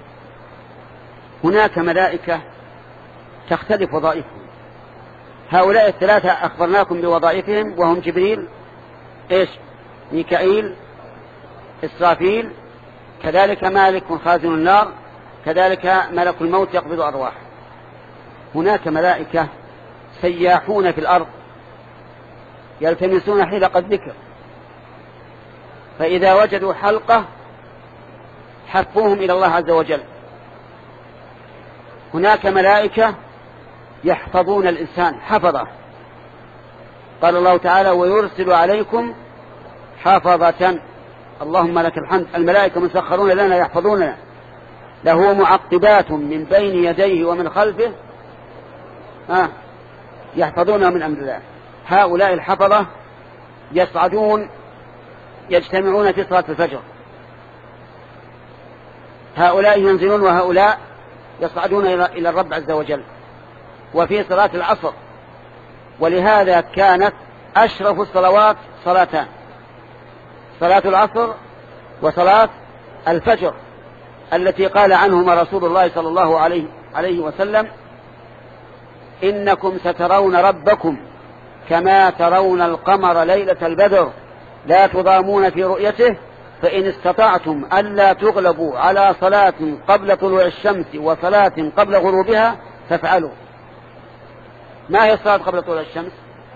هناك ملائكة تختلف وظائفهم. هؤلاء الثلاثة أخبرناكم بوظائفهم، وهم جبريل، إيش؟ ميكائيل، إسرافيل، كذلك مالك خازن النار، كذلك ملك الموت يقبض أرواح. هناك ملائكة سياحون في الأرض يلتمسون حلق الذكر، فإذا وجدوا حلقة حفوهم إلى الله عز وجل. هناك ملائكة يحفظون الإنسان حفظه، قال الله تعالى ويرسل عليكم حفظة. اللهم لك الحمد، الملائكة مسخرون لنا يحفظوننا، له معقبات من بين يديه ومن خلفه آه يحفظونها من أمر الله. هؤلاء الحفظة يصعدون يجتمعون في صلاة الفجر، هؤلاء ينزلون وهؤلاء يصعدون إلى الرب عز وجل. وفي صلاة العصر، ولهذا كانت أشرف الصلوات صلاتان: صلاة العصر وصلاة الفجر، التي قال عنهما رسول الله صلى الله عليه, عليه وسلم: إنكم سترون ربكم كما ترون القمر ليلة البدر لا تضامون في رؤيته، فإن استطعتم ألا تغلبوا على صلاة قبل طلوع الشمس وصلاة قبل غروبها فافعلوا. ما هي الصلاة قبل طلوع الشمس؟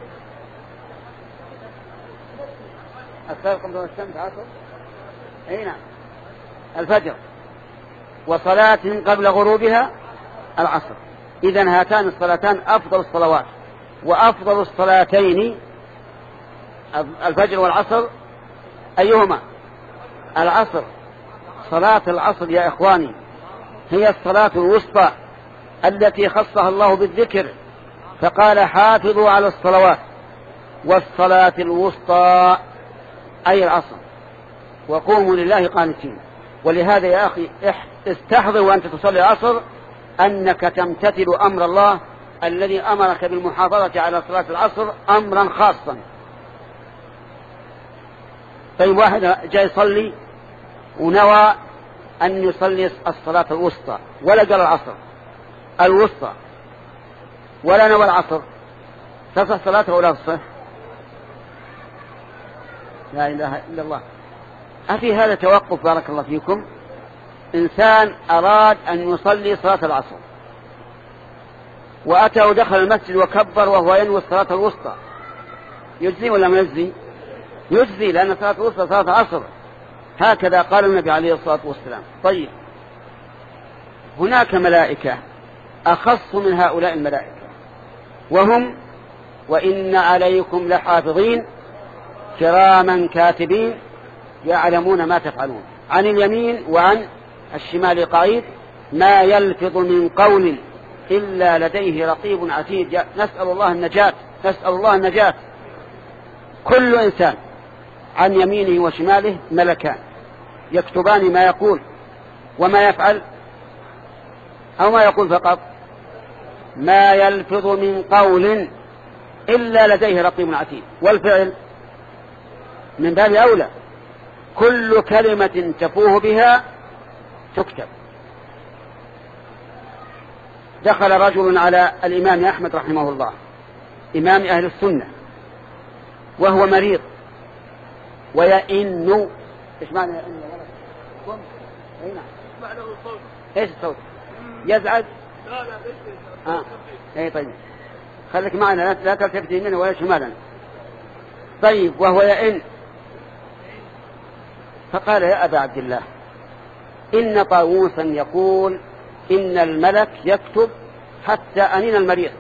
الصلاة قبل طلوع الشمس عصر، أي نعم، الفجر. وصلاة قبل غروبها العصر. إذن هاتان الصلاتان أفضل الصلوات. وأفضل الصلاتين الفجر والعصر أيهما؟ العصر. صلاة العصر يا إخواني هي الصلاة الوسطى التي خصها الله بالذكر، فقال: حافظوا على الصلوات. والصلاة الوسطى أي العصر، وقوموا لله قانتين. ولهذا يا أخي استحضر وأنت تصلي العصر أنك تمتثل أمر الله الذي أمرك بالمحافظة على صلاة العصر أمرا خاصا. طيب، واحد جاء يصلي ونوى أن يصلي الصلاة الوسطى ولا قال العصر، الوسطى، ولا نوى العصر، تصح صلاته ولا تصح؟ لا إله إلا الله. أفي هذا توقف؟ بارك الله فيكم. إنسان أراد أن يصلي صلاة العصر وأتى ودخل المسجد وكبر وهو ينوي الصلاة الوسطى، يجزي ولا ما يجزي؟ يجزي، لأن صلاة الوسطى صلاة العصر، هكذا قال النبي عليه الصلاة والسلام. طيب، هناك ملائكة أخص من هؤلاء الملائكة، وهم: وإن عليكم لحافظين كراما كاتبين يعلمون ما تفعلون. عن اليمين وعن الشمال قعيد، ما يلفظ من قول إلا لديه رقيب عتيد. نسأل الله النجاة، نسأل الله النجاة. كل إنسان عن يمينه وشماله ملكان يكتبان ما يقول وما يفعل، أو ما يقول فقط. ما يلفظ من قول إلا لديه رقيب عتيد. والفعل من باب أولى، كل كلمة تفوه بها تكتب. دخل رجل على الإمام أحمد رحمه الله، إمام أهل السنة، وهو مريض ويئن. إيش معنى يئن؟ أين؟ إيش الصوت؟ يزعج؟ لا لا آه. أي طيب، خليك معنا، لا تلتفت يمينا ولا شمالا. طيب، وهو يئن. فقال: يا أبا عبد الله، إن طاووسا يقول إن الملك يكتب حتى أنين المريض،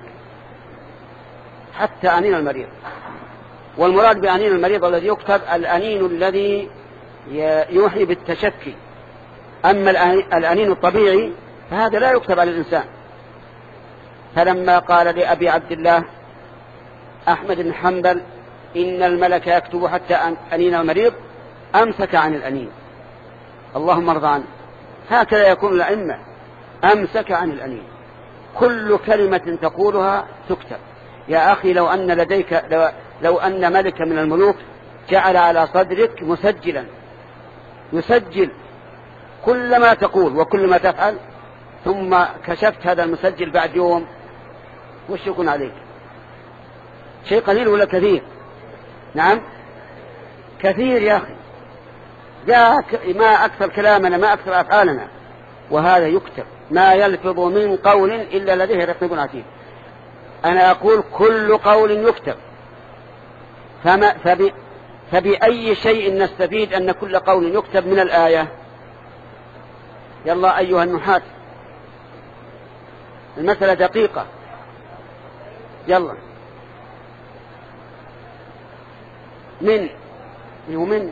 حتى أنين المريض. والمراد بأنين المريض الذي يكتب الأنين الذي يوحي بالتشكي. أما الأنين الطبيعي فهذا لا يكتب على الإنسان. فلما قال لأبي عبد الله أحمد بن حنبل إن الملك يكتب حتى أنين المريض، أمسك عن الأنين. اللهم ارضى عنه. هكذا يكون الأئمة، أمسك عن الأنين. كل كلمة تقولها تكتب. يا أخي، لو أن لديك لو, لو أن ملك من الملوك جعل على صدرك مسجلا يسجل كل ما تقول وكل ما تفعل، ثم كشفت هذا المسجل بعد يوم، وش يكون عليك؟ شيء قليل ولا كثير؟ نعم كثير يا أخي. ما أكثر كلامنا، ما أكثر أفعالنا. وهذا يكتب. ما يلفظ من قول إلا لديه رقيب عتيد. أنا أقول كل قول يكتب. فما فبي فبأي شيء نستفيد أن كل قول يكتب من الآية؟ يلا أيها النحاة، المسألة دقيقة. يلا، من ومن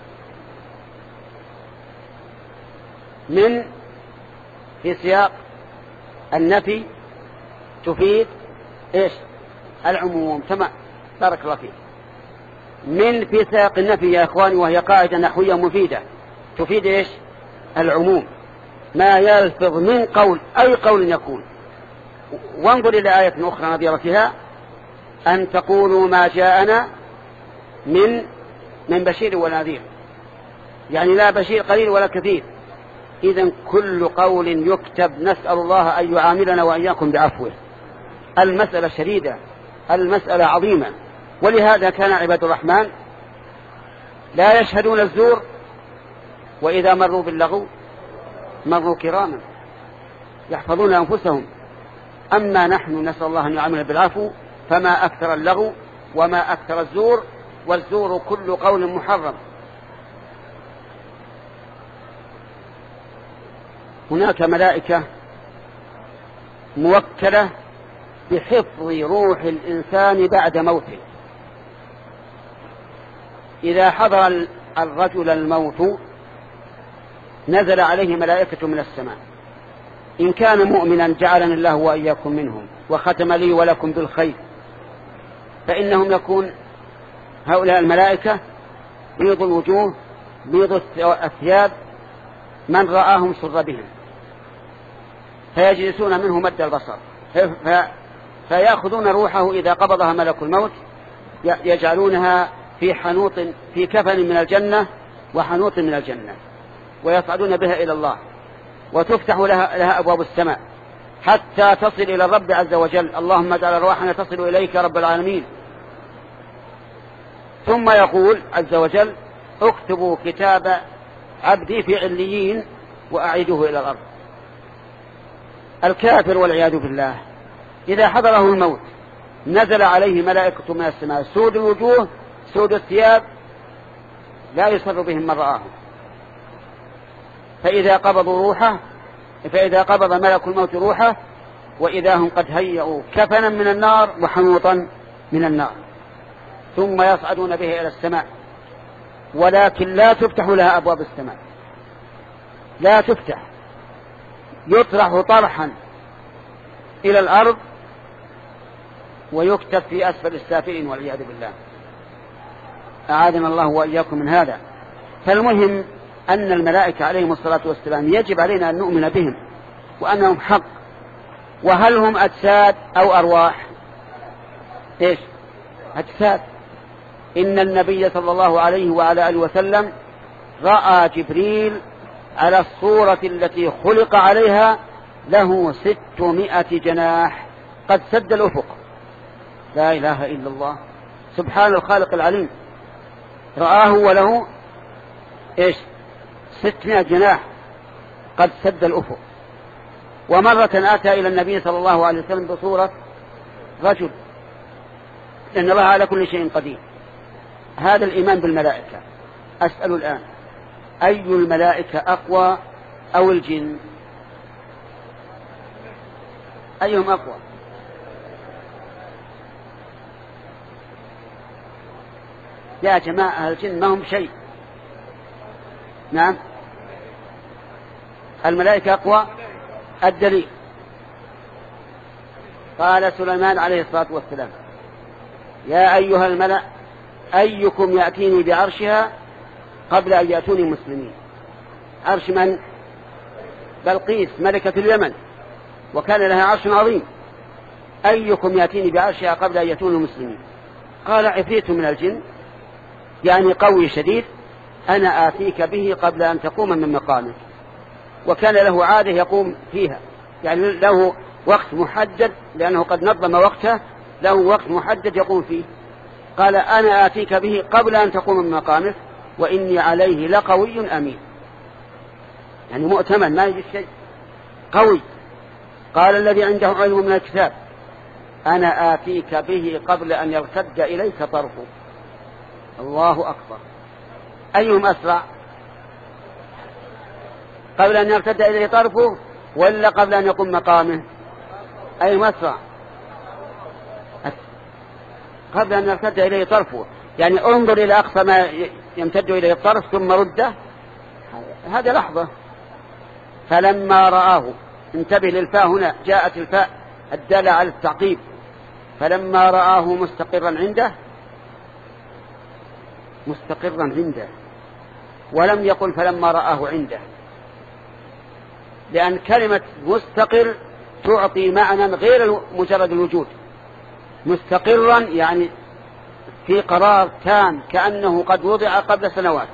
من في سياق النفي تفيد إيش؟ العموم. تمام، بارك الله فيك. من في سياق النفي يا إخواني، وهي قاعدة نحوية مفيدة تفيد إيش؟ العموم. ما يلفظ من قول، أي قول يكون. وانظر إلى آية أخرى نظيرة فيها: أن تقولوا ما جاءنا من من بشير ونذير، يعني لا بشير قليل ولا كثير. إذن كل قول يكتب نسأل الله أن يعاملنا وإياكم بعفوه. المسألة شديدة، المسألة عظيمة. ولهذا كان عباد الرحمن لا يشهدون الزور، وإذا مروا باللغو مروا كراما، يحفظون أنفسهم. أما نحن نسأل الله أن يعاملنا بالعفو، فما أكثر اللغو وما أكثر الزور، والزور كل قول محرم. هناك ملائكة موكلة بحفظ روح الإنسان بعد موته. إذا حضر الرجل الموت نزل عليه ملائكة من السماء، إن كان مؤمنا جعلني الله وإياكم منهم وختم لي ولكم بالخير، فإنهم يكون هؤلاء الملائكة بيض الوجوه بيض الثياب، من رآهم سر بهم، فيجلسون منه مد البصر، فيأخذون روحه إذا قبضها ملك الموت يجعلونها في حنوط، في كفن من الجنة وحنوط من الجنة، ويصعدون بها إلى الله، وتفتح لها, لها أبواب السماء حتى تصل إلى الرب عز وجل. اللهم اجعل أرواحنا تصل إليك يا رب العالمين. ثم يقول عز وجل: اكتبوا كتاب عبدي في عليين وأعيدوه إلى الأرض. الكافر والعياذ بالله إذا حضره الموت نزل عليه ملائكة من السماء، سود الوجوه سود الثياب، لا يسر بهم من رآهم. فإذا قبضوا روحه فإذا قبض ملك الموت روحه وإذا هم قد هيئوا كفنا من النار وحنوطا من النار، ثم يصعدون به إلى السماء، ولكن لا تفتح لها أبواب السماء، لا تفتح، يطرح طرحا إلى الأرض ويكتب في أسفل السافلين والعياذ بالله. أعاذنا الله وإياكم من هذا. فالمهم أن الملائكة عليهم الصلاة والسلام يجب علينا أن نؤمن بهم وأنهم حق. وهل هم أجساد أو أرواح؟ إيش؟ أجساد. إن النبي صلى الله عليه وعلى آله وسلم رأى جبريل على الصورة التي خلق عليها له ستمائة جناح قد سد الأفق. لا إله إلا الله، سبحان الخالق العليم. رآه وله إيش؟ ستمائة جناح قد سد الأفق. ومرة أتى إلى النبي صلى الله عليه وسلم بصورة رجل، إن الله على كل شيء قدير. هذا الإيمان بالملائكة. أسأل الآن: أي الملائكة أقوى أو الجن؟ أيهم أقوى؟ يا جماعة الجن ما هم شيء. نعم، الملائكة أقوى. الدليل: قال سليمان عليه الصلاة والسلام: يا أيها الملأ أيكم يأتيني بعرشها قبل أن يأتوني مسلمين. عرش من؟ بلقيس ملكة اليمن، وكان لها عرش عظيم. أيكم يأتيني بعرشها قبل أن يأتوني مسلمين؟ قال عفريت من الجن، يعني قوي شديد، أنا آتيك به قبل أن تقوم من مقامك. وكان له عادة يقوم فيها، يعني له وقت محدد، لأنه قد نظم وقته، له وقت محدد يقوم فيه. قال أنا آتيك به قبل أن تقوم من مقامك وإني عليه لقوي أمين، يعني مؤتمن ما يجي شيء، قوي. قال الذي عنده علم من الكتاب أنا آتيك به قبل أن يرتد إليك طرفه. الله أكبر. أيهم أسرع؟ قبل أن يرتد إليه طرفه ولا قبل أن يقوم مقامه؟ أيهم أسرع؟ قبل أن يرتد إليه طرفه، يعني انظر إلى أقصى ما يمتد إليه الطرف ثم رده، هذا لحظة. فلما رآه، انتبه للفاء هنا، جاءت الفاء الدالة على التعقيب، فلما رآه مستقرا عنده مستقرا عنده ولم يقل فلما رآه عنده، لأن كلمة مستقر تعطي معنى غير مجرد الوجود. مستقرا يعني في قرار تام كأنه قد وضع قبل سنوات.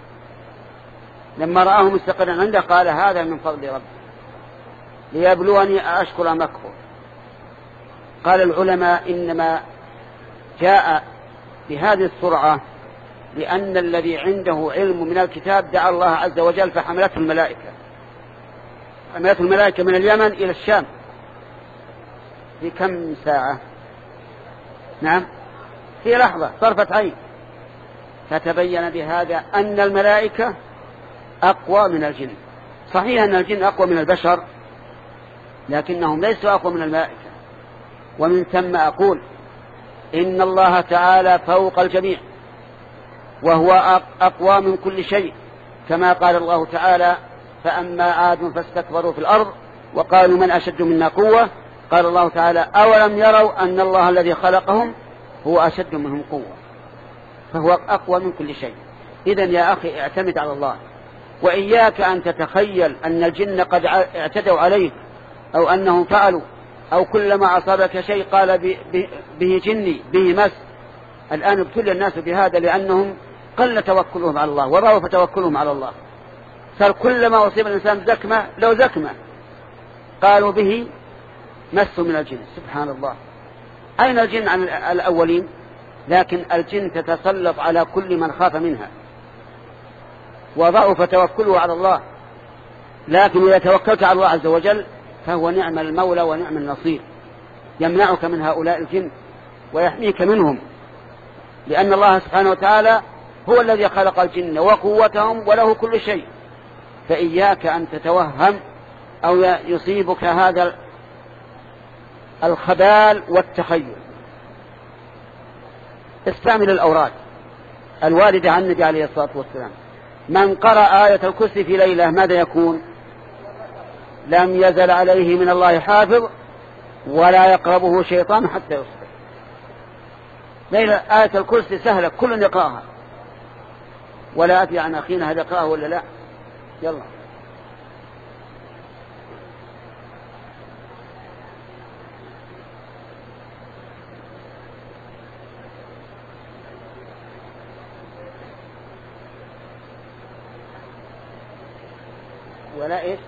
لما رآه مستقرا عنده قال هذا من فضل ربي ليبلوني أشكر أم أكفر. قال العلماء إنما جاء بهذه السرعة لأن الذي عنده علم من الكتاب دعا الله عز وجل فحملته الملائكة حملته الملائكة من اليمن إلى الشام في كم ساعة؟ نعم في لحظة طرفة عين. فتبين بهذا أن الملائكة أقوى من الجن. صحيح أن الجن أقوى من البشر لكنهم ليسوا أقوى من الملائكة. ومن ثم أقول إن الله تعالى فوق الجميع وهو أقوى من كل شيء، كما قال الله تعالى فأما عاد فاستكبروا في الأرض وقالوا من أشد منا قوة. قال الله تعالى أولم يروا أن الله الذي خلقهم هو أشد منهم قوة، فهو أقوى من كل شيء. إذن يا أخي اعتمد على الله، وإياك أن تتخيل أن الجن قد اعتدوا عليك أو أنهم فعلوا أو كلما أصابك شيء قال به جني به مس. الآن ابتلي الناس بهذا لأنهم قل توكلهم على الله وضعف توكلهم على الله. صار كلما أصيب الإنسان زكمة لو زكمة قالوا به مس من الجن. سبحان الله، أين الجن عن الأولين؟ لكن الجن تتسلط على كل من خاف منها وضعف توكله على الله. لكن إذا توكلت على الله عز وجل فهو نعم المولى ونعم النصير، يمنعك من هؤلاء الجن ويحميك منهم، لأن الله سبحانه وتعالى هو الذي خلق الجن وقوتهم وله كل شيء. فإياك أن تتوهم أو يصيبك هذا الخبال والتخيل. استعمل الأوراد الواردة عن النبي عليه الصلاة والسلام. من قرأ آية الكرسي في ليلة ماذا يكون؟ لم يزل عليه من الله حافظ ولا يقربه شيطان حتى يصبح. ليلة آية الكرسي سهلة كل يقرأها، ولا أدري عن أخينا هل يقرأها ولا لا. يلا ولا إيش؟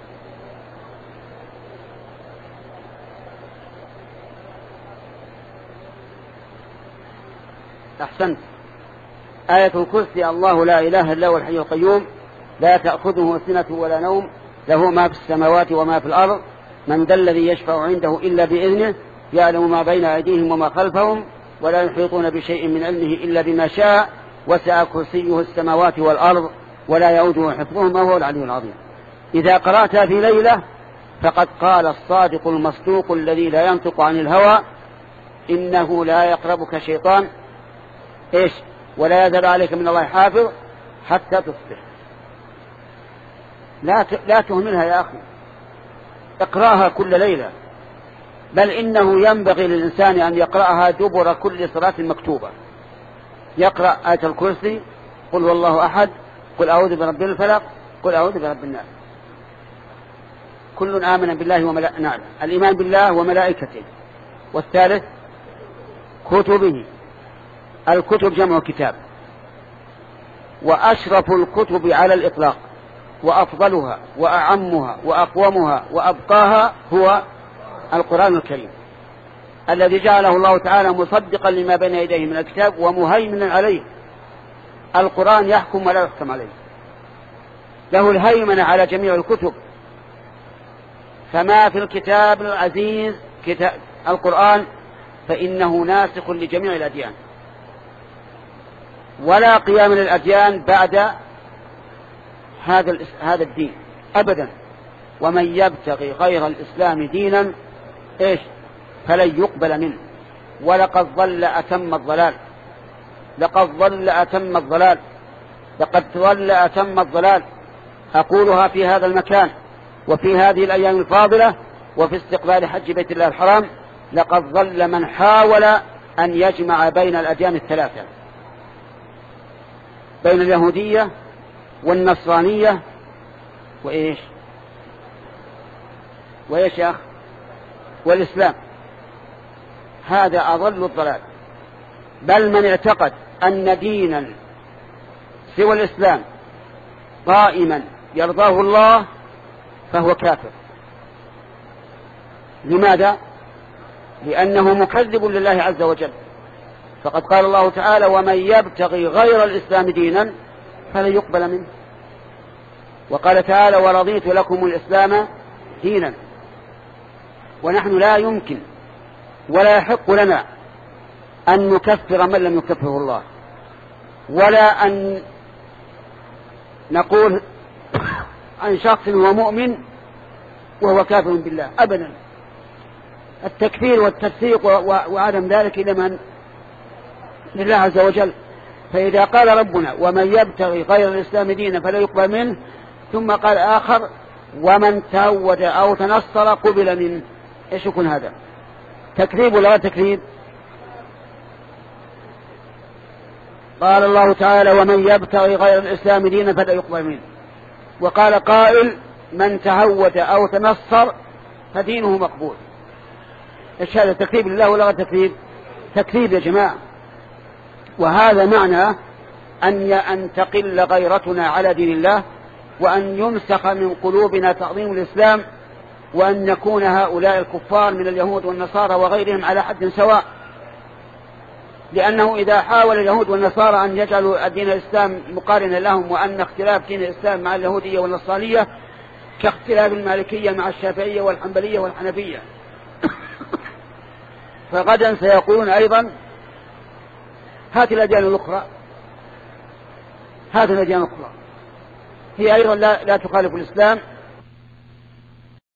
أحسنت. آية الكرسي الله لا إله إلا هو الحي القيوم لا تأخذه سنة ولا نوم له ما في السماوات وما في الأرض من ذا الذي يشفع عنده إلا بإذنه يعلم ما بين أيديهم وما خلفهم ولا يحيطون بشيء من علمه إلا بما شاء وسع كرسيه السماوات والأرض ولا يؤوده حفظهما وهو العلي العظيم. إذا قرأتها في ليلة فقد قال الصادق المصدوق الذي لا ينطق عن الهوى إنه لا يقربك شيطان إيش ولا يزال عليك من الله حافظ حتى تصبح. لا لا تهملها يا أخي، اقرأها كل ليلة، بل إنه ينبغي للإنسان أن يقرأها دبر كل صلاة مكتوبة. يقرأ آية الكرسي قل هو الله أحد قل أعوذ برب الفلق قل أعوذ برب الناس. كل آمن بالله وملائكته. نعم الإيمان بالله وملائكته. والثالث كتبه. الكتب جمع كتاب، وأشرف الكتب على الإطلاق وأفضلها وأعمها وأقومها وأبقاها هو القرآن الكريم الذي جعله الله تعالى مصدقا لما بين يديه من الكتاب ومهيمنا عليه. القرآن يحكم ولا يحكم عليه، له الهيمنة على جميع الكتب. فما في الكتاب العزيز كتاب القرآن فإنه ناسخ لجميع الأديان، ولا قيام للأديان بعد هذا هذا الدين أبدا. ومن يبتغي غير الإسلام دينا إيش فلن يقبل منه ولقد ضل أتم الضلال. لقد ضل أتم الضلال لقد ضل أتم الضلال. أقولها في هذا المكان وفي هذه الأيام الفاضلة وفي استقبال حج بيت الله الحرام لقد ضل من حاول أن يجمع بين الأديان الثلاثة، بين اليهودية والنصرانية وإيش وإيش يا أخ والإسلام. هذا أضل الضلال. بل من اعتقد أن دينا سوى الإسلام قائما يرضاه الله فهو كافر. لماذا؟ لأنه مكذب لله عز وجل. فقد قال الله تعالى: ومن يبتغي غير الإسلام دينا فلن يقبل منه. وقال تعالى: ورضيت لكم الإسلام دينا. ونحن لا يمكن ولا يحق لنا أن نكفر من لم يكفره الله، ولا أن نقول عن شخص هو مؤمن وهو كافر بالله أبدا. التكفير والتفسيق وعدم ذلك لمن؟ لله عز وجل. فإذا قال ربنا: ومن يبتغي غير الإسلام دينا فلا يقبل منه، ثم قال آخر: ومن تهود أو تنصر قبل منه، إيش يكون هذا؟ تكذيب ولا تكذيب؟ قال الله تعالى: ومن يبتغي غير الإسلام دينا فلا يقبل منه. وقال قائل: من تهود أو تنصر فدينه مقبول. إيش هذا؟ تكذيب لله ولا تكذيب؟ تكذيب يا جماعة. وهذا معنى أن أن تقل غيرتنا على دين الله، وأن يمسخ من قلوبنا تعظيم الإسلام، وأن نكون هؤلاء الكفار من اليهود والنصارى وغيرهم على حد سواء. لأنه إذا حاول اليهود والنصارى أن يجعلوا دين الإسلام مقارنة لهم، وأن اختلاف دين الإسلام مع اليهودية والنصرانية كاختلاف المالكية مع الشافعية والحنبلية والحنفية، فغدا سيقولون أيضا: هات الأديان الأخرى، هات الأديان الأخرى هي أيضا لا, لا تخالف الإسلام